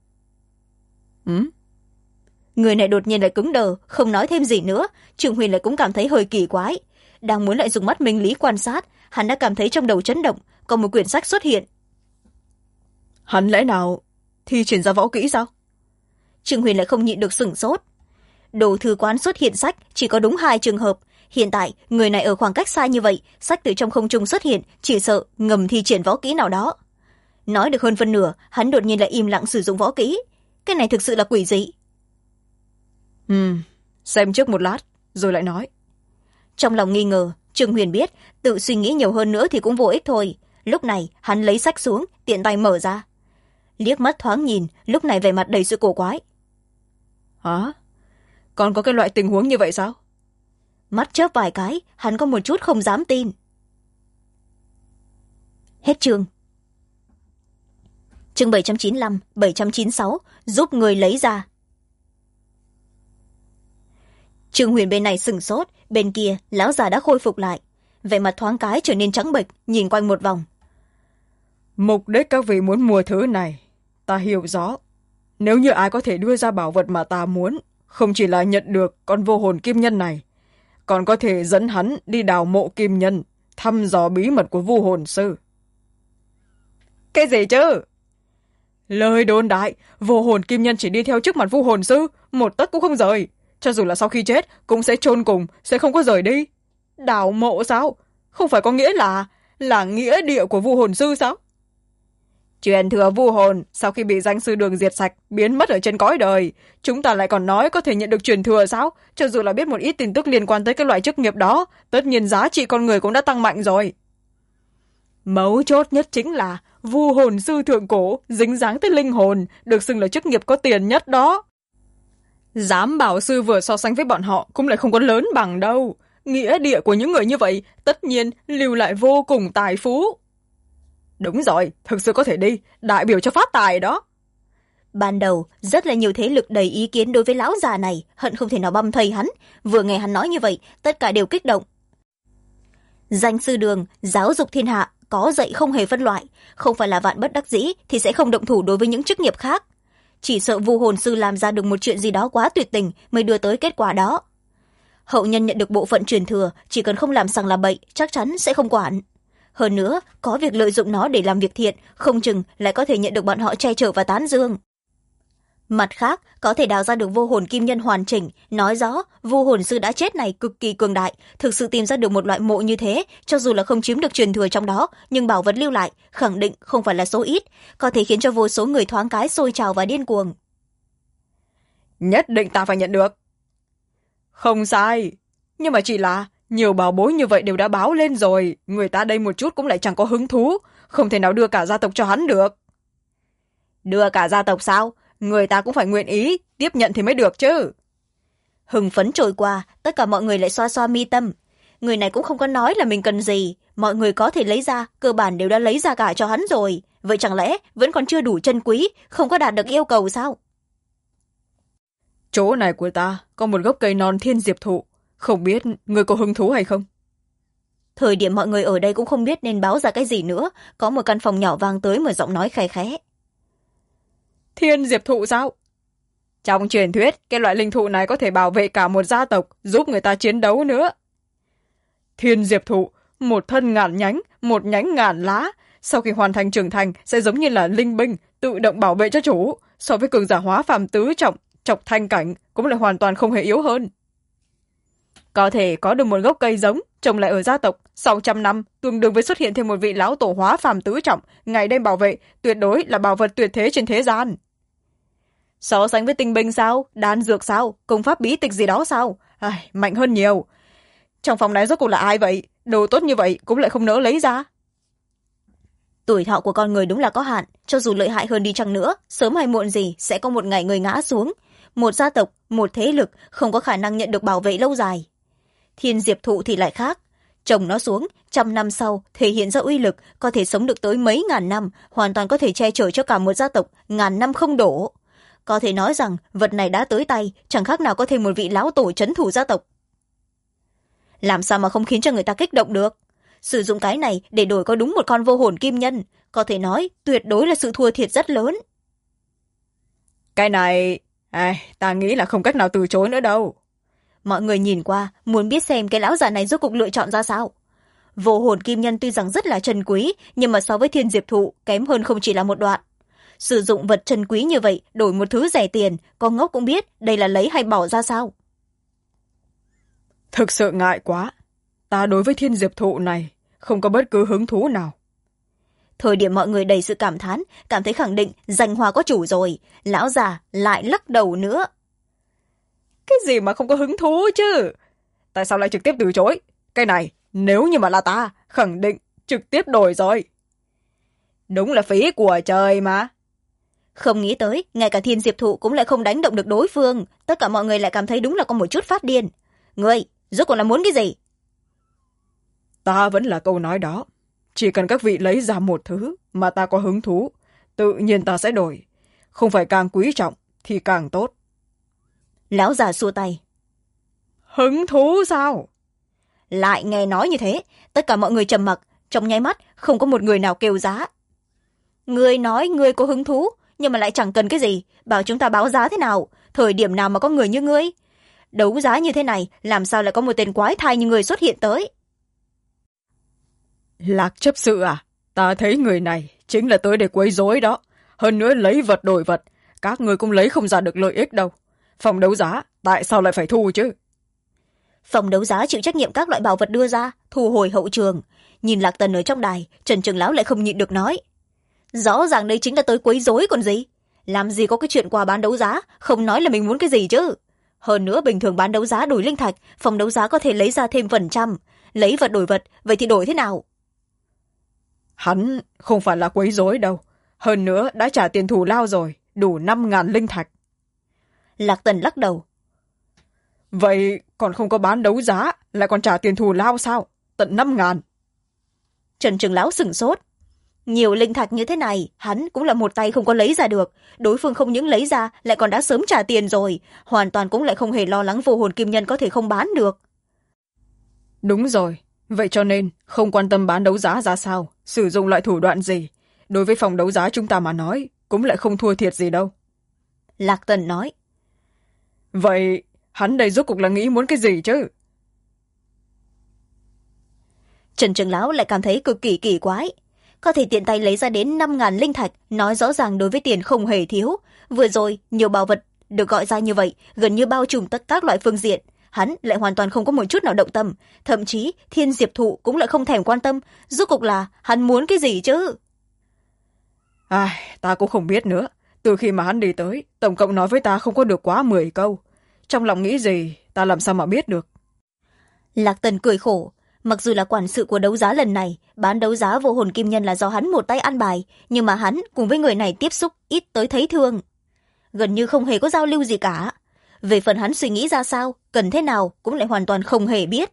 Người này đột nhiên lại cứng đờ, không nói thêm gì nữa. Trương Huyền lại cũng cảm thấy hơi kỳ quái. Đang muốn lại dùng mắt minh lý quan sát, hắn đã cảm thấy trong đầu chấn động, có một quyển sách xuất hiện. Hắn lẽ nào thi triển ra võ kỹ sao? Trương Huyền lại không nhịn được sửng sốt. Đồ thư quán xuất hiện sách chỉ có đúng 2 trường hợp. Hiện tại người này ở khoảng cách xa như vậy, sách từ trong không trung xuất hiện, chỉ sợ ngầm thi triển võ kỹ nào đó. Nói được hơn phân nửa, hắn đột nhiên lại im lặng sử dụng võ kỹ. Cái này thực sự là quỷ dị. Xem trước một lát rồi lại nói. Trong lòng nghi ngờ, Trương Huyền biết tự suy nghĩ nhiều hơn nữa thì cũng vô ích thôi. Lúc này hắn lấy sách xuống, tiện tay mở ra. Liếc mắt thoáng nhìn, lúc này vẻ mặt đầy sự cổ quái. Hả? Còn có cái loại tình huống như vậy sao? Mắt chớp vài cái, hắn có một chút không dám tin. Hết chương. Chương 795, 796, giúp người lấy ra. Trương Huyền bên này sửng sốt, bên kia lão già đã khôi phục lại. Vẻ mặt thoáng cái trở nên trắng bệch, nhìn quanh một vòng. Mục đích các vị muốn mua thứ này, ta hiểu rõ. Nếu như ai có thể đưa ra bảo vật mà ta muốn, không chỉ là nhận được con vô hồn kim nhân này, còn có thể dẫn hắn đi đào mộ kim nhân, thăm dò bí mật của vu hồn sư. Cái gì chứ? Lời đồn đại, vô hồn kim nhân chỉ đi theo trước mặt vu hồn sư, một tấc cũng không rời. Cho dù là sau khi chết, cũng sẽ chôn cùng, sẽ không có rời đi. Đào mộ sao? Không phải có nghĩa là nghĩa địa của vu hồn sư sao? Truyền thừa vu hồn, sau khi bị danh sư đường diệt sạch, biến mất ở trên cõi đời. Chúng ta lại còn nói có thể nhận được truyền thừa sao? Cho dù là biết một ít tin tức liên quan tới cái loại chức nghiệp đó, tất nhiên giá trị con người cũng đã tăng mạnh rồi. Mấu chốt nhất chính là vu hồn sư thượng cổ, dính dáng tới linh hồn, được xưng là chức nghiệp có tiền nhất đó. Giám bảo sư vừa so sánh với bọn họ cũng lại không có lớn bằng đâu. Nghĩa địa của những người như vậy tất nhiên lưu lại vô cùng tài phú. Đúng rồi, thực sự có thể đi, đại biểu cho phát tài đó. Ban đầu, rất là nhiều thế lực đầy ý kiến đối với lão già này, hận không thể nào băm thây hắn. Vừa nghe hắn nói như vậy, tất cả đều kích động. Danh sư đường, giáo dục thiên hạ, có dạy không hề phân loại. Không phải là vạn bất đắc dĩ thì sẽ không động thủ đối với những chức nghiệp khác. Chỉ sợ vu hồn sư làm ra được một chuyện gì đó quá tuyệt tình mới đưa tới kết quả đó. Hậu nhân nhận được bộ phận truyền thừa, chỉ cần không làm sằng làm bậy, chắc chắn sẽ không quản. Hơn nữa, có việc lợi dụng nó để làm việc thiện, không chừng lại có thể nhận được bọn họ che chở và tán dương. Mặt khác, có thể đào ra được vô hồn kim nhân hoàn chỉnh, nói rõ vu hồn sư đã chết này cực kỳ cường đại, thực sự tìm ra được một loại mộ như thế, cho dù là không chiếm được truyền thừa trong đó, nhưng bảo vật lưu lại, khẳng định không phải là số ít, có thể khiến cho vô số người thoáng cái sôi trào và điên cuồng. Nhất định ta phải nhận được. Không sai, nhưng mà chỉ là nhiều bảo bối như vậy đều đã báo lên rồi, người ta đây một chút cũng lại chẳng có hứng thú, không thể nào đưa cả gia tộc cho hắn được. Đưa cả gia tộc sao? Người ta cũng phải nguyện ý, tiếp nhận thì mới được chứ. Hưng phấn trôi qua, tất cả mọi người lại xoa xoa mi tâm. Người này cũng không có nói là mình cần gì, mọi người có thể lấy ra, cơ bản đều đã lấy ra cả cho hắn rồi. Vậy chẳng lẽ vẫn còn chưa đủ chân quý, không có đạt được yêu cầu sao? Chỗ này của ta có một gốc cây non thiên diệp thụ, không biết người có hứng thú hay không? Thời điểm mọi người ở đây cũng không biết nên báo ra cái gì nữa, có một căn phòng nhỏ vang tới một giọng nói khẽ khẽ. Thiên diệp thụ sao? Trong truyền thuyết, cái loại linh thụ này có thể bảo vệ cả một gia tộc, giúp người ta chiến đấu nữa. Thiên diệp thụ, một thân ngàn nhánh, một nhánh ngàn lá, sau khi hoàn thành trưởng thành sẽ giống như là linh binh, tự động bảo vệ cho chủ, so với cường giả hóa phàm tứ trọng, trọc thanh cảnh cũng lại hoàn toàn không hề yếu hơn. Có thể có được một gốc cây giống, trồng lại ở gia tộc, sau 100 năm, tương đương với xuất hiện thêm một vị lão tổ hóa phàm tứ trọng, ngày đêm bảo vệ, tuyệt đối là bảo vật tuyệt thế trên thế gian. So sánh với tinh binh sao? Đan dược sao? Công pháp bí tịch gì đó sao? Mạnh hơn nhiều. Trong phòng này rốt cuộc là ai vậy? Đồ tốt như vậy cũng lại không nỡ lấy ra. Tuổi thọ của con người đúng là có hạn, cho dù lợi hại hơn đi chăng nữa, sớm hay muộn gì sẽ có một ngày người ngã xuống. Một gia tộc, một thế lực không có khả năng nhận được bảo vệ lâu dài. Thiên diệp thụ thì lại khác. Trồng nó xuống, 100 năm sau, thể hiện ra uy lực, có thể sống được tới mấy ngàn năm, hoàn toàn có thể che chở cho cả một gia tộc, ngàn năm không đổ. Có thể nói rằng, vật này đã tới tay, chẳng khác nào có thêm một vị lão tổ trấn thủ gia tộc. Làm sao mà không khiến cho người ta kích động được? Sử dụng cái này để đổi có đúng một con vô hồn kim nhân, có thể nói tuyệt đối là sự thua thiệt rất lớn. Cái này, ta nghĩ là không cách nào từ chối nữa đâu. Mọi người nhìn qua, muốn biết xem cái lão già này rốt cuộc lựa chọn ra sao. Vô hồn kim nhân tuy rằng rất là trân quý, nhưng mà so với thiên diệp thụ, kém hơn không chỉ là một đoạn. Sử dụng vật trân quý như vậy, đổi một thứ rẻ tiền, con ngốc cũng biết đây là lấy hay bỏ ra sao. Thực sự ngại quá. Ta đối với thiên diệp thụ này, không có bất cứ hứng thú nào. Thời điểm mọi người đầy sự cảm thán, cảm thấy khẳng định danh hoa có chủ rồi, lão già lại lắc đầu nữa. Cái gì mà không có hứng thú chứ? Tại sao lại trực tiếp từ chối? Cái này, nếu như mà là ta, khẳng định trực tiếp đổi rồi. đúng là phí của trời mà. Không nghĩ tới ngay cả Thiên Diệp Thụ cũng lại không đánh động được đối phương, tất cả mọi người lại cảm thấy đúng là có một chút phát điên. Ngươi rốt cuộc là muốn cái gì? Ta vẫn là câu nói đó, chỉ cần các vị lấy ra một thứ mà ta có hứng thú, tự nhiên ta sẽ đổi, không phải càng quý trọng thì càng tốt. Lão già xua tay. Hứng thú sao? Lại nghe nói như thế, tất cả mọi người trầm mặc, trong nháy mắt không có một người nào kêu giá. Ngươi nói ngươi có hứng thú, nhưng mà lại chẳng cần cái gì, bảo chúng ta báo giá thế nào, thời điểm nào mà có người như ngươi? Đấu giá như thế này, làm sao lại có một tên quái thai như ngươi xuất hiện tới? Lạc chấp sự à, ta thấy người này chính là tới để quấy rối đó, hơn nữa lấy vật đổi vật, các người cũng lấy không ra được lợi ích đâu. Phòng đấu giá tại sao lại phải thu chứ? Phòng đấu giá chịu trách nhiệm các loại bảo vật đưa ra, thu hồi hậu trường. Nhìn Lạc Tần ở trong đài, Trần Trường Lão lại không nhịn được nói. Rõ ràng đây chính là tới quấy rối còn gì. Làm gì có cái chuyện quà bán đấu giá, không nói là mình muốn cái gì chứ. Hơn nữa bình thường bán đấu giá đổi linh thạch, phòng đấu giá có thể lấy ra thêm phần trăm. Lấy vật đổi vật, vậy thì đổi thế nào? Hắn không phải là quấy rối đâu. Hơn nữa đã trả tiền thù lao rồi, đủ 5.000 linh thạch. Lạc Tần lắc đầu. Vậy còn không có bán đấu giá, lại còn trả tiền thù lao sao? Tận 5.000. Trần Trường Lão sửng sốt. Nhiều linh thạch như thế này, hắn cũng là một tay không có lấy ra được. Đối phương không những lấy ra, lại còn đã sớm trả tiền rồi. Hoàn toàn cũng lại không hề lo lắng vô hồn kim nhân có thể không bán được. Đúng rồi. Vậy cho nên, không quan tâm bán đấu giá ra sao, sử dụng loại thủ đoạn gì. Đối với phòng đấu giá chúng ta mà nói, cũng lại không thua thiệt gì đâu. Lạc Tần nói. Vậy, hắn đây rốt cuộc là nghĩ muốn cái gì chứ? Trần Trường Lão lại cảm thấy cực kỳ kỳ quái. Có thể tiện tay lấy ra đến 5.000 linh thạch, nói rõ ràng đối với tiền không hề thiếu. Vừa rồi, nhiều bảo vật được gọi ra như vậy, gần như bao trùm tất các loại phương diện. Hắn lại hoàn toàn không có một chút nào động tâm. Thậm chí, Thiên Diệp Thụ cũng lại không thèm quan tâm. Rốt cuộc là hắn muốn cái gì chứ? Ta cũng không biết nữa. Từ khi mà hắn đi tới, tổng cộng nói với ta không có được quá 10 câu. Trong lòng nghĩ gì, ta làm sao mà biết được. Lạc Tần cười khổ. Mặc dù là quản sự của đấu giá lần này, bán đấu giá vô hồn kim nhân là do hắn một tay ăn bài, nhưng mà hắn cùng với người này tiếp xúc ít tới thấy thương. Gần như không hề có giao lưu gì cả. Về phần hắn suy nghĩ ra sao, cần thế nào cũng lại hoàn toàn không hề biết.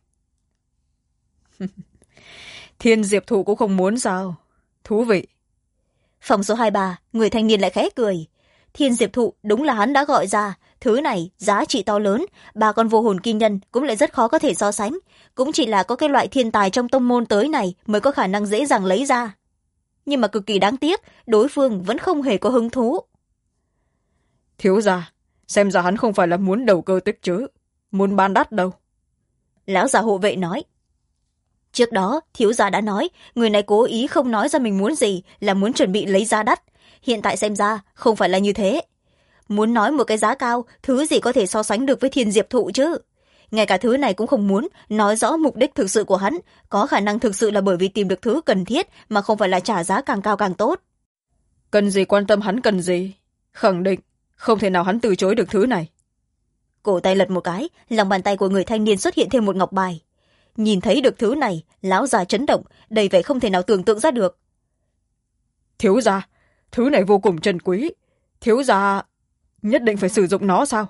Thiên Diệp Thụ cũng không muốn sao? Thú vị. Phòng số 23, người thanh niên lại khẽ cười. Thiên Diệp Thụ đúng là hắn đã gọi ra. Thứ này giá trị to lớn, ba con vô hồn kim nhân cũng lại rất khó có thể so sánh. Cũng chỉ là có cái loại thiên tài trong tông môn tới này mới có khả năng dễ dàng lấy ra. Nhưng mà cực kỳ đáng tiếc, đối phương vẫn không hề có hứng thú. Thiếu gia, xem ra hắn không phải là muốn đầu cơ tích trữ, muốn bán đắt đâu. Lão già hộ vệ nói. Trước đó, thiếu gia đã nói, người này cố ý không nói ra mình muốn gì, là muốn chuẩn bị lấy giá đắt. Hiện tại xem ra, không phải là như thế. Muốn nói một cái giá cao, thứ gì có thể so sánh được với Thiên Diệp Thụ chứ? Ngay cả thứ này cũng không muốn, nói rõ mục đích thực sự của hắn, có khả năng thực sự là bởi vì tìm được thứ cần thiết, mà không phải là trả giá càng cao càng tốt. Cần gì quan tâm hắn cần gì? Khẳng định, không thể nào hắn từ chối được thứ này. Cổ tay lật một cái, lòng bàn tay của người thanh niên xuất hiện thêm một ngọc bài. Nhìn thấy được thứ này, lão già chấn động, đầy vẻ không thể nào tưởng tượng ra được. Thiếu gia, thứ này vô cùng trân quý. Thiếu gia nhất định phải sử dụng nó sao?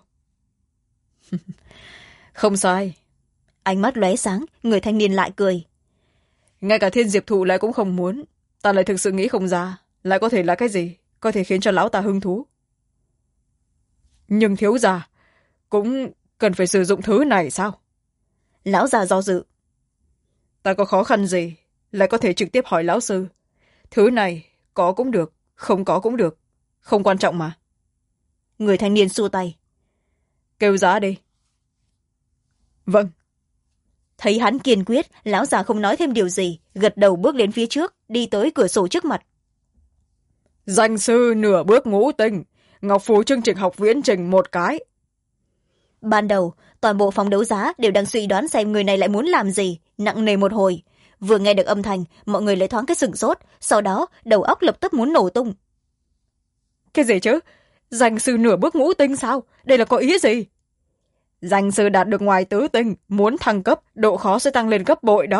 Không sai. Ánh mắt lóe sáng, người thanh niên lại cười. Ngay cả Thiên Diệp Thụ lại cũng không muốn. Ta lại thực sự nghĩ không ra, lại có thể là cái gì có thể khiến cho lão ta hứng thú. Nhưng thiếu gia cũng cần phải sử dụng thứ này sao? Lão già do dự. Ta có khó khăn gì, lại có thể trực tiếp hỏi lão sư. Thứ này có cũng được, không có cũng được, không quan trọng mà. Người thanh niên xua tay. Kêu giá đi. Vâng. Thấy hắn kiên quyết, lão già không nói thêm điều gì, gật đầu bước lên phía trước, đi tới cửa sổ trước mặt. Danh sư nửa bước ngũ tinh, ngọc phù chương trình học viễn trình một cái. Ban đầu, toàn bộ phòng đấu giá đều đang suy đoán xem người này lại muốn làm gì, nặng nề một hồi. Vừa nghe được âm thanh, mọi người lại thoáng cái sửng sốt, sau đó đầu óc lập tức muốn nổ tung. Cái gì chứ? Danh sư nửa bước ngũ tinh sao? Đây là có ý gì? Danh sư đạt được ngoài tứ tinh, muốn thăng cấp, độ khó sẽ tăng lên gấp bội đó.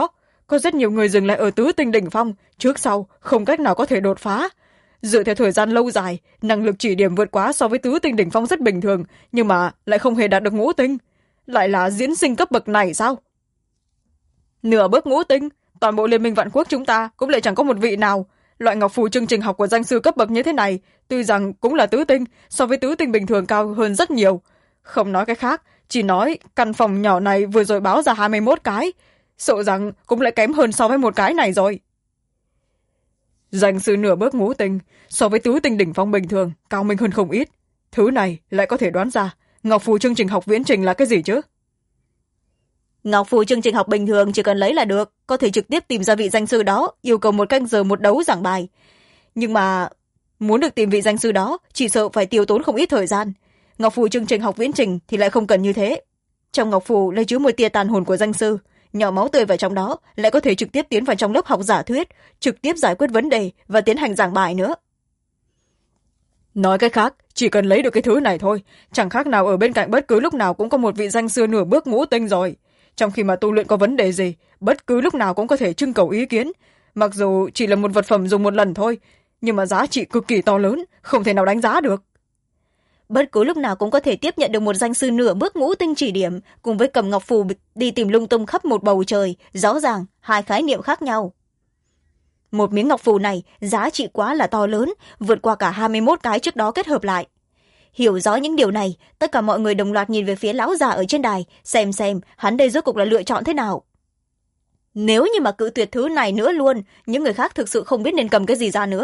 có rất nhiều người dừng lại ở tứ tinh đỉnh phong, trước sau không cách nào có thể đột phá. Dựa theo thời gian lâu dài, năng lực chỉ điểm vượt quá so với tứ tinh đỉnh phong rất bình thường, nhưng mà lại không hề đạt được ngũ tinh. Lại là diễn sinh cấp bậc này sao? Nửa bước ngũ tinh, toàn bộ liên minh vạn quốc chúng ta cũng lại chẳng có một vị nào. Loại ngọc phù chương trình học của danh sư cấp bậc như thế này, tuy rằng cũng là tứ tinh, so với tứ tinh bình thường cao hơn rất nhiều. Không nói cái khác, chỉ nói căn phòng nhỏ này vừa rồi báo ra 21 cái, sợ rằng cũng lại kém hơn so với một cái này rồi. Danh sư nửa bước ngũ tinh, so với tứ tinh đỉnh phong bình thường, cao minh hơn không ít. Thứ này lại có thể đoán ra, ngọc phù chương trình học viễn trình là cái gì chứ? Ngọc phù chương trình học bình thường chỉ cần lấy là được, có thể trực tiếp tìm ra vị danh sư đó, yêu cầu 1 canh giờ một đấu giảng bài. Nhưng mà muốn được tìm vị danh sư đó, chỉ sợ phải tiêu tốn không ít thời gian. Ngọc phù chương trình học viễn trình thì lại không cần như thế. Trong ngọc phù lấy chứa một tia tàn hồn của danh sư, nhỏ máu tươi vào trong đó lại có thể trực tiếp tiến vào trong lớp học giả thuyết, trực tiếp giải quyết vấn đề và tiến hành giảng bài nữa. Nói cách khác, chỉ cần lấy được cái thứ này thôi, chẳng khác nào ở bên cạnh bất cứ lúc nào cũng có một vị danh sư nửa bước ngũ tinh rồi. Trong khi mà tu luyện có vấn đề gì, bất cứ lúc nào cũng có thể trưng cầu ý kiến. Mặc dù chỉ là một vật phẩm dùng một lần thôi, nhưng mà giá trị cực kỳ to lớn, không thể nào đánh giá được. Bất cứ lúc nào cũng có thể tiếp nhận được một danh sư nửa bước ngũ tinh chỉ điểm, cùng với cầm ngọc phù đi tìm lung tung khắp một bầu trời, rõ ràng hai khái niệm khác nhau. Một miếng ngọc phù này giá trị quá là to lớn, vượt qua cả 21 cái trước đó kết hợp lại. Hiểu rõ những điều này, tất cả mọi người đồng loạt nhìn về phía lão già ở trên đài, xem hắn đây rốt cuộc là lựa chọn thế nào. Nếu như mà cự tuyệt thứ này nữa luôn, những người khác thực sự không biết nên cầm cái gì ra nữa.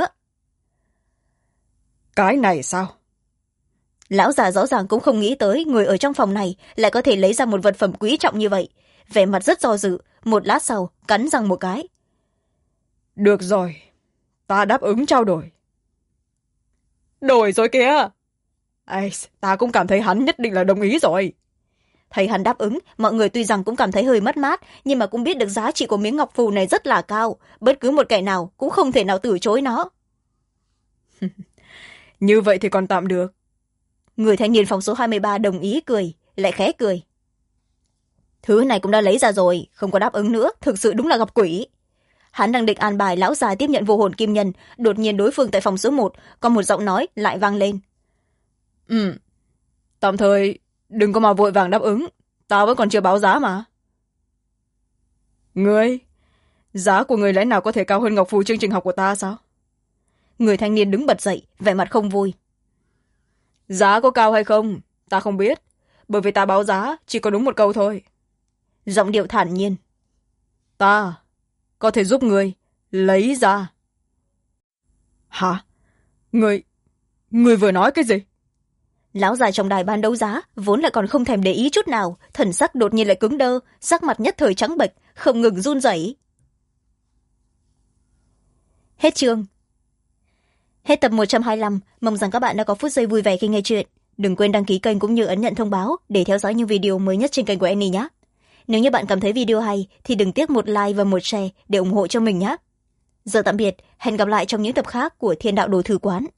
Cái này sao? Lão già rõ ràng cũng không nghĩ tới người ở trong phòng này lại có thể lấy ra một vật phẩm quý trọng như vậy. Vẻ mặt rất do dự, một lát sau cắn răng một cái. Được rồi, ta đáp ứng trao đổi. Đổi rồi kìa! Ây, ta cũng cảm thấy hắn nhất định là đồng ý rồi. Thấy hắn đáp ứng, mọi người tuy rằng cũng cảm thấy hơi mất mát, nhưng mà cũng biết được giá trị của miếng ngọc phù này rất là cao, bất cứ một kẻ nào cũng không thể nào từ chối nó. Như vậy thì còn tạm được. Người thanh niên phòng số 23 đồng ý cười, lại khẽ cười. Thứ này cũng đã lấy ra rồi, không có đáp ứng nữa, thực sự đúng là gặp quỷ. Hắn đang định an bài lão già tiếp nhận vô hồn kim nhân, đột nhiên đối phương tại phòng số 1 có một giọng nói lại vang lên. Tạm thời đừng có mà vội vàng đáp ứng, ta vẫn còn chưa báo giá mà. Ngươi, giá của người lẽ nào có thể cao hơn ngọc phù chương trình học của ta sao? Người thanh niên đứng bật dậy, vẻ mặt không vui. Giá có cao hay không, ta không biết, bởi vì ta báo giá chỉ có đúng một câu thôi. Giọng điệu thản nhiên. Ta có thể giúp người lấy ra. Hả? Người vừa nói cái gì? Lão già trong đài ban đấu giá vốn lại còn không thèm để ý chút nào, thần sắc đột nhiên lại cứng đơ, sắc mặt nhất thời trắng bệch, không ngừng run rẩy. Hết chương. Hết tập 125, mong rằng các bạn đã có phút giây vui vẻ khi nghe chuyện. Đừng quên đăng ký kênh cũng như ấn nhận thông báo để theo dõi những video mới nhất trên kênh của Annie nhé. Nếu như bạn cảm thấy video hay thì đừng tiếc một like và một share để ủng hộ cho mình nhé. Giờ tạm biệt, hẹn gặp lại trong những tập khác của Thiên Đạo Đồ Thư Quán.